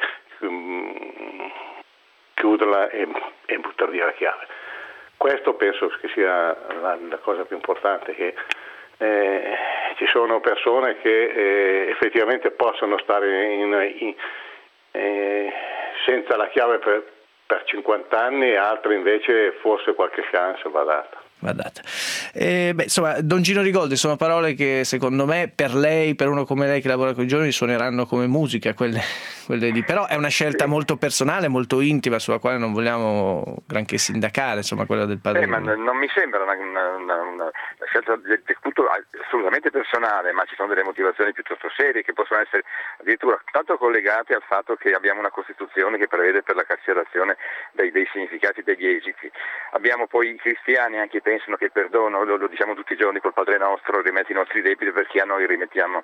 chiuderla e buttare via la chiave. Questo penso che sia la cosa più importante, che ci sono persone che effettivamente possono stare senza la chiave per 50 anni, e altre invece forse qualche chance va data. Insomma, Don Gino Rigoldi sono parole che secondo me per lei, per uno come lei che lavora con i giovani, suoneranno come musica, quelle lì. Però è una scelta molto personale, molto intima, sulla quale non vogliamo granché sindacare, insomma, quella del padre. Ma non mi sembra una scelta del tutto assolutamente personale, ma ci sono delle motivazioni piuttosto serie che possono essere addirittura tanto collegate al fatto che abbiamo una Costituzione che prevede per la cancellazione dei significati degli esiti. Abbiamo poi i cristiani anche pensano che il perdono, lo diciamo tutti i giorni col Padre Nostro, rimetti i nostri debiti perché a noi rimettiamo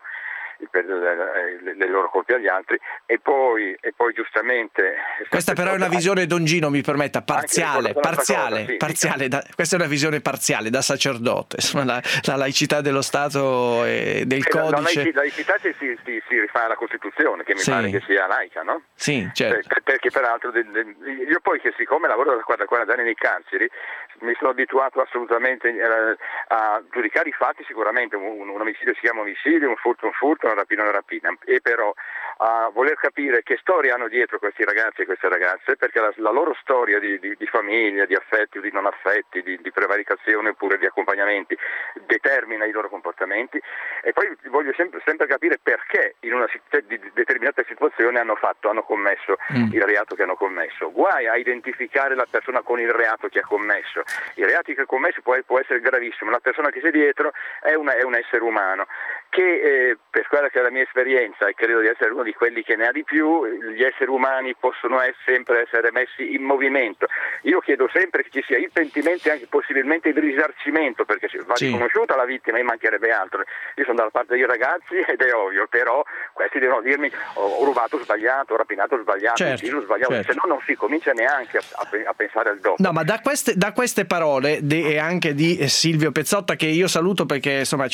le loro colpe agli altri, e poi giustamente questa però è una visione, Don Gino mi permetta, parziale, sì. questa è una visione parziale da sacerdote, insomma, la laicità dello Stato e del codice. La laicità si rifà alla Costituzione, che mi pare che sia laica, no? Sì, certo. Perché peraltro io poi, che siccome lavoro da 40 anni nei carceri, mi sono abituato assolutamente a giudicare i fatti. Sicuramente un omicidio si chiama omicidio, un furto, una rapina, e però a voler capire che storia hanno dietro questi ragazzi e queste ragazze, perché la loro storia di famiglia, di affetti o di non affetti, di prevaricazione oppure di accompagnamenti determina i loro comportamenti. E poi voglio sempre capire perché in una determinata situazione hanno commesso il reato che hanno commesso. Guai a identificare la persona con il reato che ha commesso. I reati che ha commesso può essere gravissimo, la persona che c'è dietro è un essere umano che per quella che è la mia esperienza, e credo di essere uno di quelli che ne ha di più, gli esseri umani possono sempre essere messi in movimento. Io chiedo sempre che ci sia il pentimento e anche possibilmente il risarcimento, perché va riconosciuta la vittima, e mancherebbe altro. Io sono dalla parte dei ragazzi ed è ovvio, però questi devono dirmi ho rubato sbagliato, ho rapinato sbagliato, ho sbagliato, se no non si comincia neanche a pensare al dopo. No, ma da queste parole e anche di Silvio Pezzotta, che io saluto perché insomma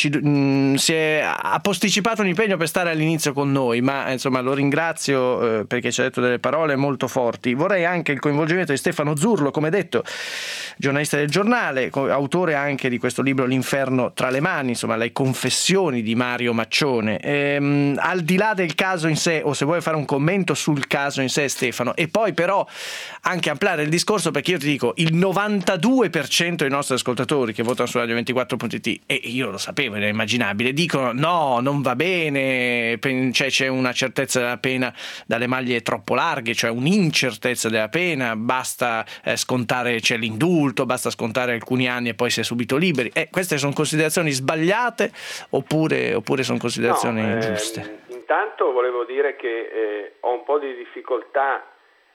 ha posticipato un impegno per stare all'inizio con noi, ma insomma lo ringrazio perché ci ha detto delle parole molto forti. Vorrei anche il coinvolgimento di Stefano Zurlo, come detto, giornalista del Giornale, autore anche di questo libro L'inferno tra le mani, insomma le confessioni di Mario Maccione. Al di là del caso in sé, o se vuoi fare un commento sul caso in sé, Stefano, e poi però anche ampliare il discorso, perché io ti dico, il 92% dei nostri ascoltatori che votano su Radio24.it, e io lo sapevo, era immaginabile, dicono no, non va bene, c'è una certezza della pena dalle maglie troppo larghe, cioè un'incertezza della pena, basta scontare, c'è l'indulto, basta scontare alcuni anni e poi si è subito liberi. Queste sono considerazioni sbagliate oppure sono considerazioni giuste? Intanto volevo dire che ho un po' di difficoltà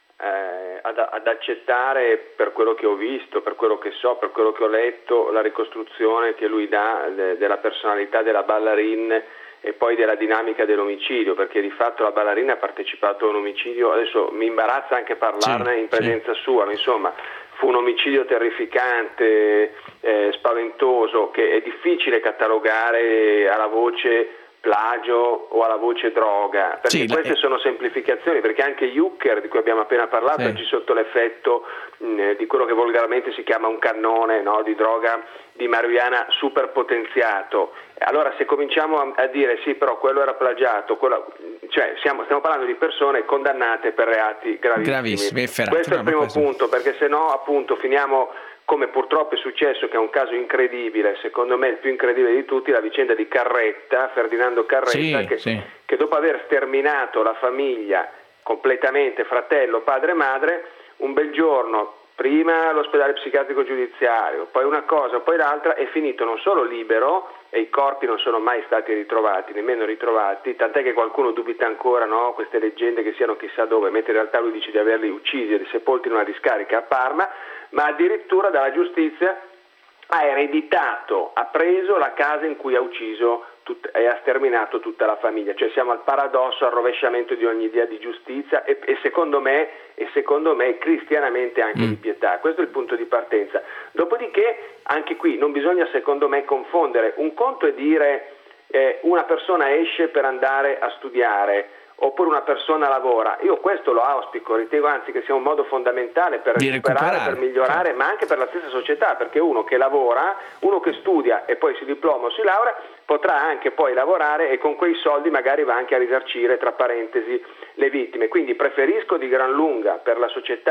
ad accettare, per quello che ho visto, per quello che so, per quello che ho letto, la ricostruzione che lui dà della personalità della ballerina e poi della dinamica dell'omicidio, perché di fatto la ballerina ha partecipato a un omicidio. Adesso mi imbarazza anche parlarne in presenza sua, ma insomma fu un omicidio terrificante, spaventoso, che è difficile catalogare alla voce plagio o alla voce droga, perché queste sono semplificazioni, perché anche Jucker, di cui abbiamo appena parlato, è sotto l'effetto di quello che volgarmente si chiama un cannone, no, di droga di marijuana superpotenziato. Allora se cominciamo a dire sì, però quello era plagiato, stiamo parlando di persone condannate per reati gravissimi. Questo è il primo punto, perché se no appunto finiamo come purtroppo è successo, che è un caso incredibile, secondo me il più incredibile di tutti, la vicenda di Carretta, Ferdinando Carretta, che dopo aver sterminato la famiglia completamente, fratello, padre e madre, un bel giorno, prima all'ospedale psichiatrico giudiziario, poi una cosa, poi l'altra, è finito non solo libero, e i corpi non sono mai stati ritrovati, nemmeno ritrovati, tant'è che qualcuno dubita ancora, no, queste leggende che siano chissà dove, mentre in realtà lui dice di averli uccisi e sepolti in una discarica a Parma, ma addirittura dalla giustizia ha ereditato, ha preso la casa in cui ha ucciso e ha sterminato tutta la famiglia. Cioè siamo al paradosso, al rovesciamento di ogni idea di giustizia e secondo me cristianamente anche di pietà. Questo è il punto di partenza. Dopodiché anche qui non bisogna, secondo me, confondere. Un conto è dire una persona esce per andare a studiare, oppure una persona lavora. Io questo lo auspico, ritengo anzi che sia un modo fondamentale per recuperare, per migliorare, ma anche per la stessa società, perché uno che lavora, uno che studia e poi si diploma o si laurea, potrà anche poi lavorare e con quei soldi magari va anche a risarcire, tra parentesi, le vittime. Quindi preferisco di gran lunga per la società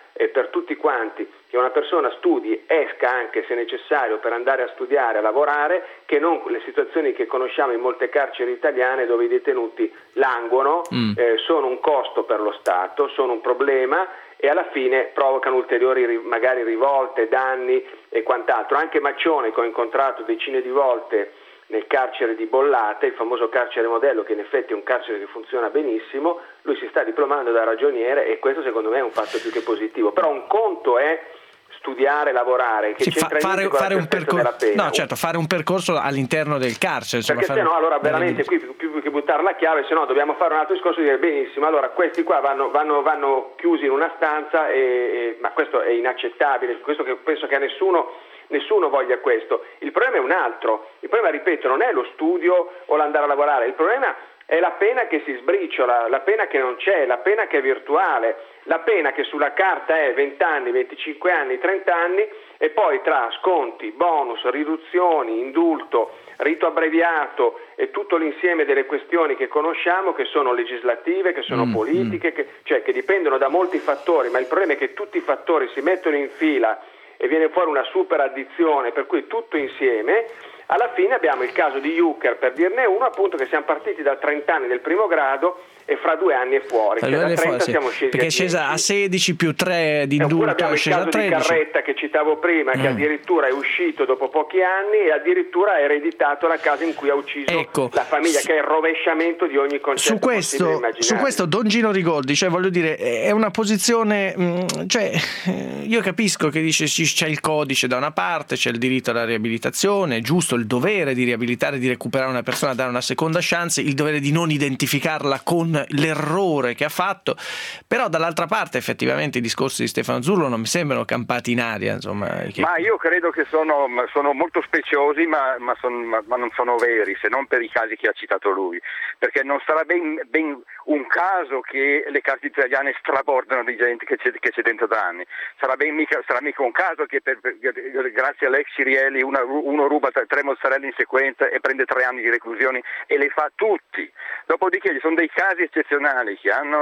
per tutti quanti che una persona studi, esca anche se necessario per andare a studiare, a lavorare, che non le situazioni che conosciamo in molte carceri italiane dove i detenuti languono, sono un costo per lo Stato, sono un problema e alla fine provocano ulteriori magari rivolte, danni e quant'altro. Anche Maccione, che ho incontrato decine di volte nel carcere di Bollate, il famoso carcere modello, che in effetti è un carcere che funziona benissimo, lui si sta diplomando da ragioniere e questo secondo me è un fatto più che positivo. Però un conto è studiare, lavorare, che fare un percorso, no, certo, fare un percorso all'interno del carcere, insomma, perché se no allora veramente qui più che buttare la chiave, se no dobbiamo fare un altro discorso e dire benissimo, allora questi qua vanno chiusi in una stanza ma questo è inaccettabile, questo che penso che a nessuno voglia questo. Il problema è un altro, il problema, ripeto, non è lo studio o l'andare a lavorare, il problema è la pena che si sbriciola, la pena che non c'è, la pena che è virtuale, la pena che sulla carta è 20 anni, 25 anni, 30 anni e poi tra sconti, bonus, riduzioni, indulto, rito abbreviato e tutto l'insieme delle questioni che conosciamo, che sono legislative, che sono politiche, che dipendono da molti fattori, ma il problema è che tutti i fattori si mettono in fila e viene fuori una super addizione, per cui tutto insieme. Alla fine abbiamo il caso di Jucker, per dirne uno, appunto, che siamo partiti da 30 anni del primo grado e fra 2 anni è fuori, cioè da 30 siamo scesi perché è scesa a 16 più 3 di indulto, abbiamo è scesa il caso a 13. di Carretta che citavo prima, che addirittura è uscito dopo pochi anni e addirittura ha ereditato la casa in cui ha ucciso la famiglia, che è il rovesciamento di ogni concetto possibile e immaginario. Su questo Don Gino Rigoldi, cioè voglio dire, è una posizione, cioè io capisco che dice c'è il codice da una parte, c'è il diritto alla riabilitazione, è giusto il dovere di riabilitare, di recuperare una persona, dare una seconda chance, il dovere di non identificarla con l'errore che ha fatto, però dall'altra parte effettivamente i discorsi di Stefano Zurlo non mi sembrano campati in aria, insomma. Ma io credo che sono molto speciosi, ma non sono veri, se non per i casi che ha citato lui, perché non sarà ben un caso che le case italiane strabordano di gente che c'è dentro da anni, sarà mica un caso che grazie all'ex Cirielli uno ruba 3 mozzarelle in sequenza e prende 3 anni di reclusione e le fa tutti. Dopodiché ci sono dei casi eccezionali che hanno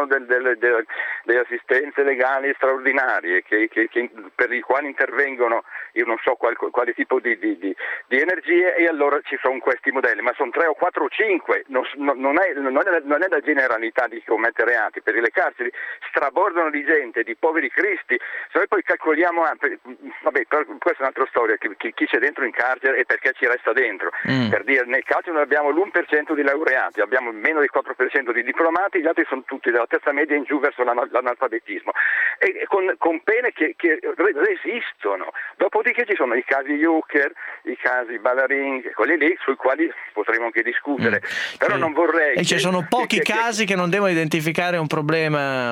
delle assistenze legali straordinarie per i quali intervengono io non so quale tipo di energie, e allora ci sono questi modelli, ma sono 3 o 4 o 5, non è la generalità di chi commette reati, perché le carceri strabordano di gente, di poveri cristi. Se noi poi calcoliamo, questa è un'altra storia, chi c'è dentro in carcere e perché ci resta dentro. Per dire, nel calcio noi abbiamo l'1% di laureati, abbiamo meno del 4% di diplomati, gli altri sono tutti della terza media in giù verso l'analfabetismo, e con pene che resistono. Dopodiché ci sono i casi Jucker, i casi Ballarin, quelli lì sui quali potremo anche discutere, però non vorrei... E ci sono pochi casi che non devono identificare un problema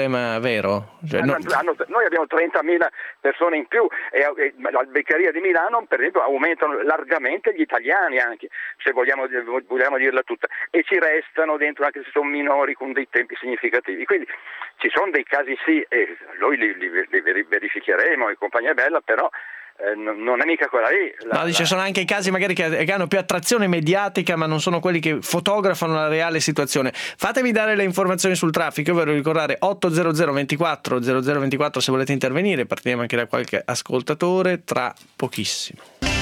vero. Cioè, noi abbiamo 30.000 persone in più e la Beccaria di Milano, per esempio, aumentano largamente gli italiani, anche se vogliamo dirla tutta, e ci restano dentro anche se sono minori con dei tempi significativi. Quindi ci sono dei casi sì, e noi li verificheremo e compagnia bella, però non è mica quella lì. Sono anche i casi magari che hanno più attrazione mediatica, ma non sono quelli che fotografano la reale situazione. Fatemi dare le informazioni sul traffico. Io voglio ricordare 800 24 0024 se volete intervenire. Partiamo anche da qualche ascoltatore tra pochissimo.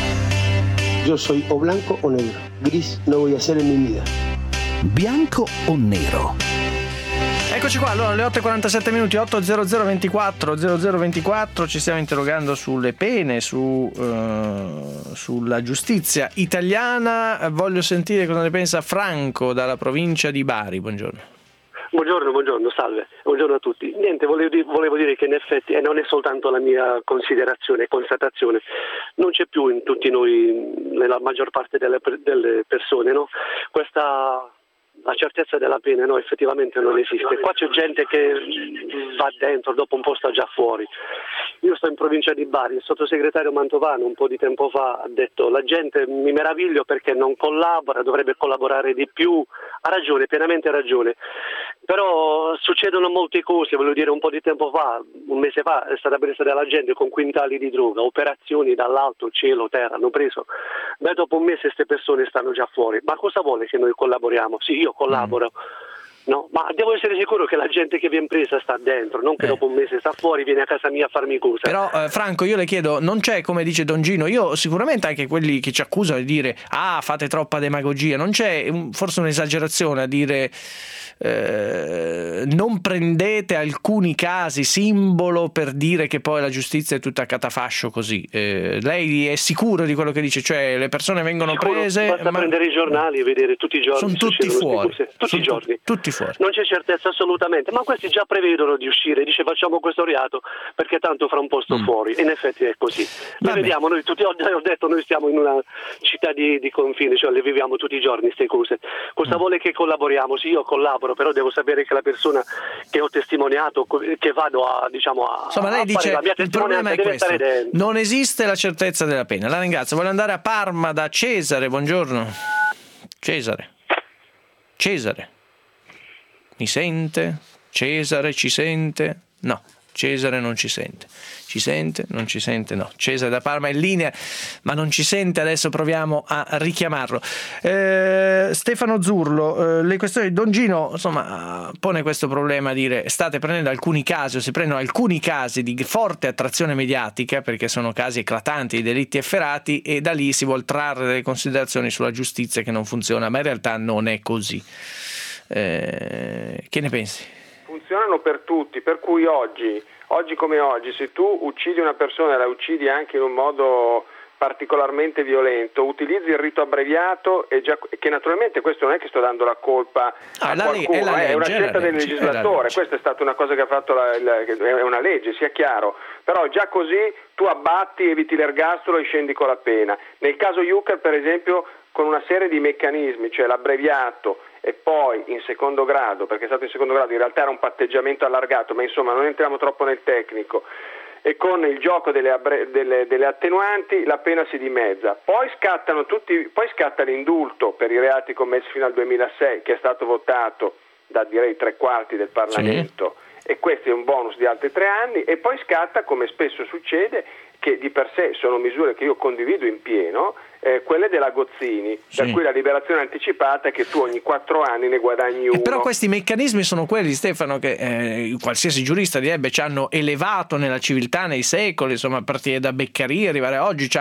Yo soy o blanco o negro. Gris no voy a ser en mi vida. Bianco o nero? Eccoci qua, allora alle 8:47 minuti, 800 24 0024, ci stiamo interrogando sulle pene, sulla giustizia italiana. Voglio sentire cosa ne pensa Franco dalla provincia di Bari. Buongiorno. Buongiorno, salve, buongiorno a tutti. Niente, volevo dire che in effetti non è soltanto la mia considerazione e constatazione, non c'è più in tutti noi, nella maggior parte delle persone, no? La certezza della pena, no, effettivamente non esiste. Qua c'è gente che va dentro, dopo un po' sta già fuori. Io sto in provincia di Bari, il sottosegretario Mantovano un po' di tempo fa ha detto la gente mi meraviglio perché non collabora, dovrebbe collaborare di più. Ha ragione, pienamente ragione. Però succedono molte cose, voglio dire, un po' di tempo fa, un mese fa, è stata presa dalla gente con quintali di droga, operazioni dall'alto, cielo, terra, hanno preso. Beh, dopo un mese queste persone stanno già fuori. Ma cosa vuole che noi collaboriamo? Sì, io collaboro. No, ma devo essere sicuro che la gente che viene presa sta dentro, non che dopo un mese sta fuori, viene a casa mia a farmi cose. Però Franco, io le chiedo, non c'è, come dice Don Gino, io sicuramente anche quelli che ci accusano di dire fate troppa demagogia, non c'è forse un'esagerazione a dire non prendete alcuni casi simbolo per dire che poi la giustizia è tutta a catafascio così. Lei è sicuro di quello che dice? Cioè le persone vengono prese, basta prendere i giornali e vedere tutti i giorni, sono tutti fuori, tutti i giorni, tutti fuori. Non c'è certezza assolutamente, ma questi già prevedono di uscire, dice facciamo questo reato perché tanto fra un po' sto fuori, e in effetti è così. Noi vediamo, noi tutti, ho detto, noi stiamo in una città di confine, cioè le viviamo tutti i giorni queste cose. Cosa vuole che collaboriamo? Sì, io collaboro, però devo sapere che la persona che ho testimoniato, che vado a insomma, lei dice la mia il problema è deve questo, stare dentro. non esiste la certezza della pena. La ringrazio. Voglio andare a Parma da Cesare. Buongiorno Cesare. Mi sente? Cesare ci sente? No, Cesare non ci sente. Ci sente? Non ci sente? No. Cesare da Parma è in linea, ma non ci sente. Adesso proviamo a richiamarlo. Stefano Zurlo, le questioni di Don Gino, insomma, pone questo problema, dire state prendendo alcuni casi, o si prendono alcuni casi di forte attrazione mediatica, perché sono casi eclatanti di delitti efferati, e da lì si vuol trarre delle considerazioni sulla giustizia che non funziona, ma in realtà non è così. Che ne pensi? Funzionano per tutti, per cui oggi come oggi, se tu uccidi una persona e la uccidi anche in un modo particolarmente violento, utilizzi il rito abbreviato, che naturalmente questo non è che sto dando la colpa a qualcuno, è una scelta del legislatore, questa è stata una cosa che ha fatto è una legge, sia chiaro, però già così tu abbatti, eviti l'ergastolo e scendi con la pena. Nel caso Jucker, per esempio, con una serie di meccanismi, cioè l'abbreviato e poi in secondo grado, perché è stato in secondo grado, in realtà era un patteggiamento allargato, ma insomma non entriamo troppo nel tecnico, e con il gioco delle attenuanti la pena si dimezza. Poi scatta l'indulto per i reati commessi fino al 2006, che è stato votato da direi 3/4 del Parlamento, e questo è un bonus di altri 3 anni, e poi scatta, come spesso succede, che di per sé sono misure che io condivido in pieno, quelle della Gozzini, per cui la liberazione anticipata è che tu ogni 4 anni ne guadagni uno. Però questi meccanismi sono quelli, Stefano, che qualsiasi giurista direbbe ci hanno elevato nella civiltà nei secoli, insomma, a partire da Beccaria, arrivare a oggi, ci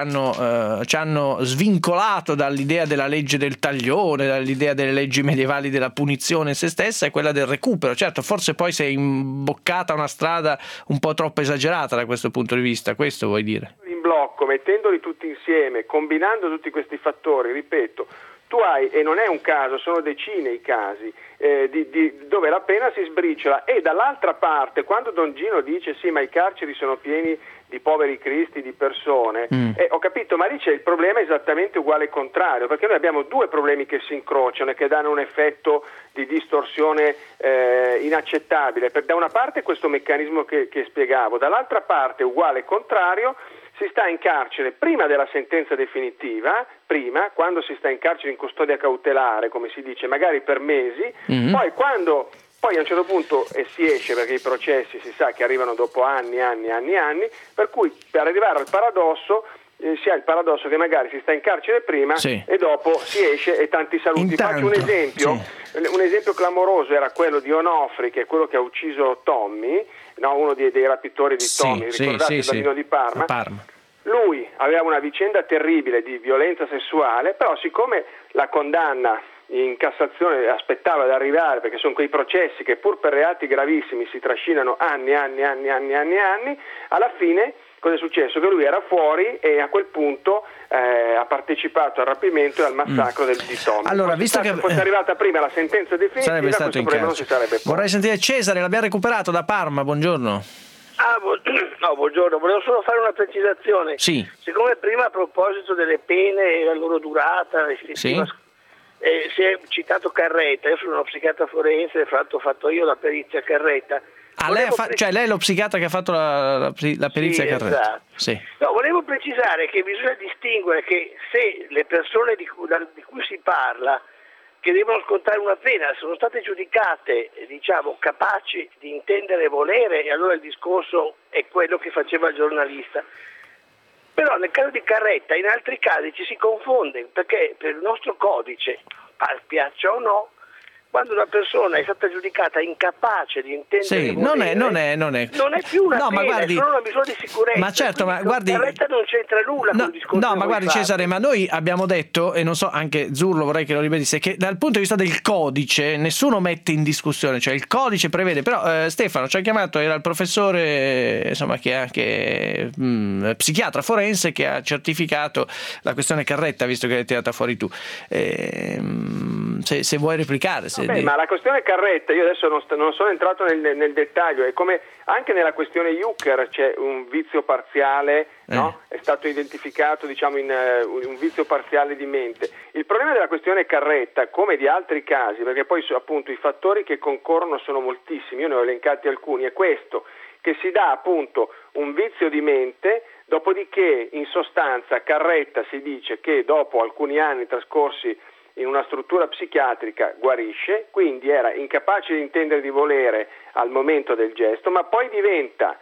hanno svincolato dall'idea della legge del taglione, dall'idea delle leggi medievali della punizione in se stessa, e quella del recupero. Certo, forse poi si è imboccata una strada un po' troppo esagerata da questo punto di vista, questo vuoi dire? In blocco, mettendoli tutti insieme, combinando tutti questi fattori, ripeto, tu hai, e non è un caso, sono decine i casi dove la pena si sbriciola, e dall'altra parte, quando Don Gino dice sì, ma i carceri sono pieni di poveri cristi, di persone, ho capito, ma lì c'è il problema esattamente uguale e contrario, perché noi abbiamo 2 problemi che si incrociano e che danno un effetto di distorsione inaccettabile. Da una parte questo meccanismo che spiegavo, dall'altra parte, uguale e contrario, si sta in carcere prima della sentenza definitiva, quando si sta in carcere in custodia cautelare, come si dice, magari per mesi, poi a un certo punto si esce, perché i processi si sa che arrivano dopo anni, per cui per arrivare al paradosso si ha il paradosso che magari si sta in carcere prima e dopo si esce e tanti saluti. Faccio un esempio, un esempio clamoroso era quello di Onofri, che è quello che ha ucciso Tommy, no, uno dei rapitori di Tommy, ricordate il bambino di Parma? Lui aveva una vicenda terribile di violenza sessuale, però siccome la condanna in Cassazione aspettava di arrivare, perché sono quei processi che pur per reati gravissimi si trascinano anni, alla fine cosa è successo? Che lui era fuori e a quel punto ha partecipato al rapimento e al massacro di Tommy. Allora, visto che fosse arrivata prima la sentenza definitiva, questo problema non si sarebbe posto. Vorrei sentire Cesare, l'abbiamo recuperato da Parma, buongiorno. No, buongiorno, volevo solo fare una precisazione. Sì. Siccome prima a proposito delle pene e la loro durata, si è citato Carretta, io sono uno psichiatra forense, ho fatto io la perizia Carretta. Lei è lo psichiatra che ha fatto la perizia Carretta? Esatto. Sì. No, volevo precisare che bisogna distinguere che se le persone di cui si parla, che devono scontare una pena, sono state giudicate, capaci di intendere e volere, e allora il discorso è quello che faceva il giornalista. Però nel caso di Carretta, in altri casi ci si confonde, perché per il nostro codice, piaccia o no, quando una persona è stata giudicata incapace di intendere sì, non è più una no, pena, ma guardi, è solo una misura di sicurezza. Ma certo, ma guardi, non c'entra nulla con il discorso. No, ma guardi Cesare, ma noi abbiamo detto, e non so, anche Zurlo vorrei che lo ripetisse, che dal punto di vista del codice nessuno mette in discussione, cioè il codice prevede, però Stefano ci ha chiamato, era il professore, insomma, che è anche psichiatra forense, che ha certificato la questione Carretta, visto che l'hai tirata fuori tu. Se vuoi replicare. Ma la questione Carretta, io adesso non sono entrato nel dettaglio, è come anche nella questione Jucker c'è un vizio parziale, no? È stato identificato, diciamo, in un vizio parziale di mente. Il problema della questione Carretta, come di altri casi, perché poi appunto i fattori che concorrono sono moltissimi, io ne ho elencati alcuni, è questo, che si dà appunto un vizio di mente, dopodiché in sostanza Carretta si dice che dopo alcuni anni trascorsi in una struttura psichiatrica guarisce, quindi era incapace di intendere di volere al momento del gesto, ma poi diventa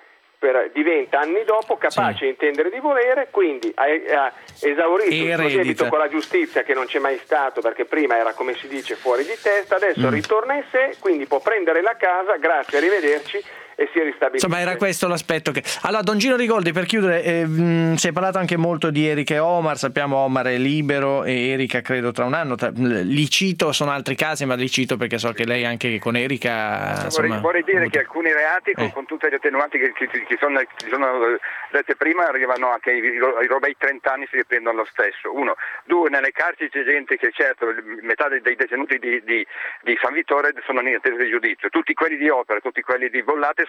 anni dopo capace di intendere di volere, quindi ha esaurito il suo debito con la giustizia, che non c'è mai stato perché prima era, come si dice, fuori di testa, adesso ritorna in sé, quindi può prendere la casa, grazie, arrivederci, e si ristabilisce. Insomma, era questo l'aspetto che... Allora, Don Gino Rigoldi, per chiudere, si è parlato anche molto di Erika e Omar, sappiamo Omar è libero e Erika credo tra un anno, li cito, sono altri casi, ma li cito perché so che lei anche con Erika... Vorrei dire che alcuni reati, con tutte le attenuanti che sono dette prima, arrivano anche i robei 30 anni si riprendono lo stesso. 1, 2, nelle carceri c'è gente che, certo, metà dei detenuti di San Vittore sono in attesa di giudizio, tutti quelli di Opera, tutti quelli di Bollate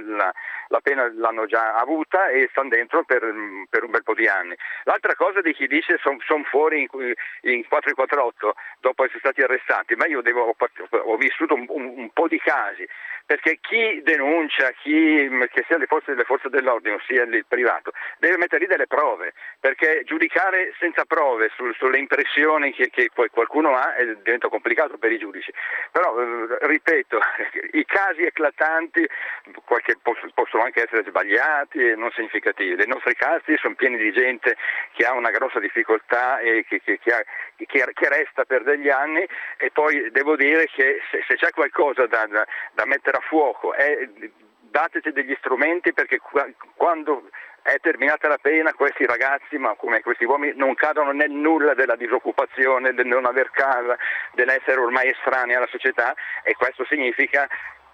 la pena l'hanno già avuta e stanno dentro per un bel po' di anni. L'altra cosa di chi dice sono fuori in 448 dopo essere stati arrestati, ma io ho vissuto un po' di casi, perché chi denuncia, che sia le forze dell'ordine, sia il privato, deve mettere lì delle prove, perché giudicare senza prove sulle impressioni che poi qualcuno ha diventa complicato per i giudici. Però, ripeto, i casi eclatanti possono anche essere sbagliati e non significativi. I nostri casi sono pieni di gente che ha una grossa difficoltà e che resta per degli anni, e poi devo dire che se c'è qualcosa da mettere a fuoco dateci degli strumenti, perché quando è terminata la pena questi ragazzi, ma come questi uomini, non cadono nel nulla della disoccupazione, del non aver casa, dell'essere ormai estranei alla società, e questo significa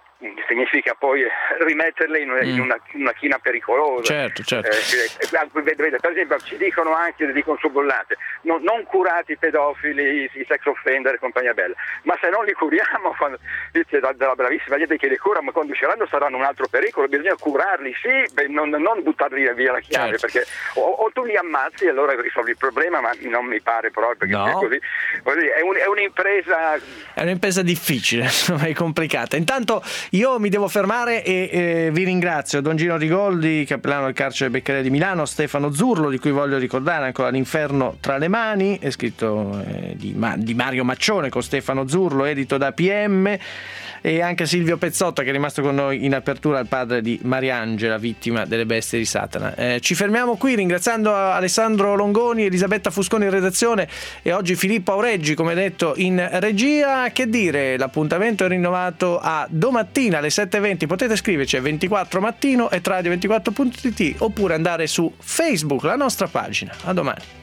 poi rimetterle in una china pericolosa. Certo. Vedete, per esempio ci dicono su Bollate, non curati i pedofili, i sex offender e compagnia bella, ma se non li curiamo, dalla bravissima gente che li cura, ma quando usciranno saranno un altro pericolo, bisogna curarli, non buttarli via la chiave, perché o tu li ammazzi e allora risolvi il problema, ma non mi pare proprio che sia così. È un'impresa difficile, è complicata. Intanto io mi devo fermare e vi ringrazio. Don Gino Rigoldi, cappellano del carcere Beccaria di Milano, Stefano Zurlo, di cui voglio ricordare ancora L'inferno tra le mani, è scritto di Mario Maccione con Stefano Zurlo, edito da PM, e anche Silvio Pezzotta, che è rimasto con noi in apertura, il padre di Mariangela, vittima delle bestie di Satana. Ci fermiamo qui ringraziando Alessandro Longoni, Elisabetta Fusconi in redazione e oggi Filippo Aureggi, come detto, in regia. Che dire, l'appuntamento è rinnovato a domattina alle 7:20, potete scriverci a 24 mattino e radio24.it oppure andare su Facebook, la nostra pagina. A domani.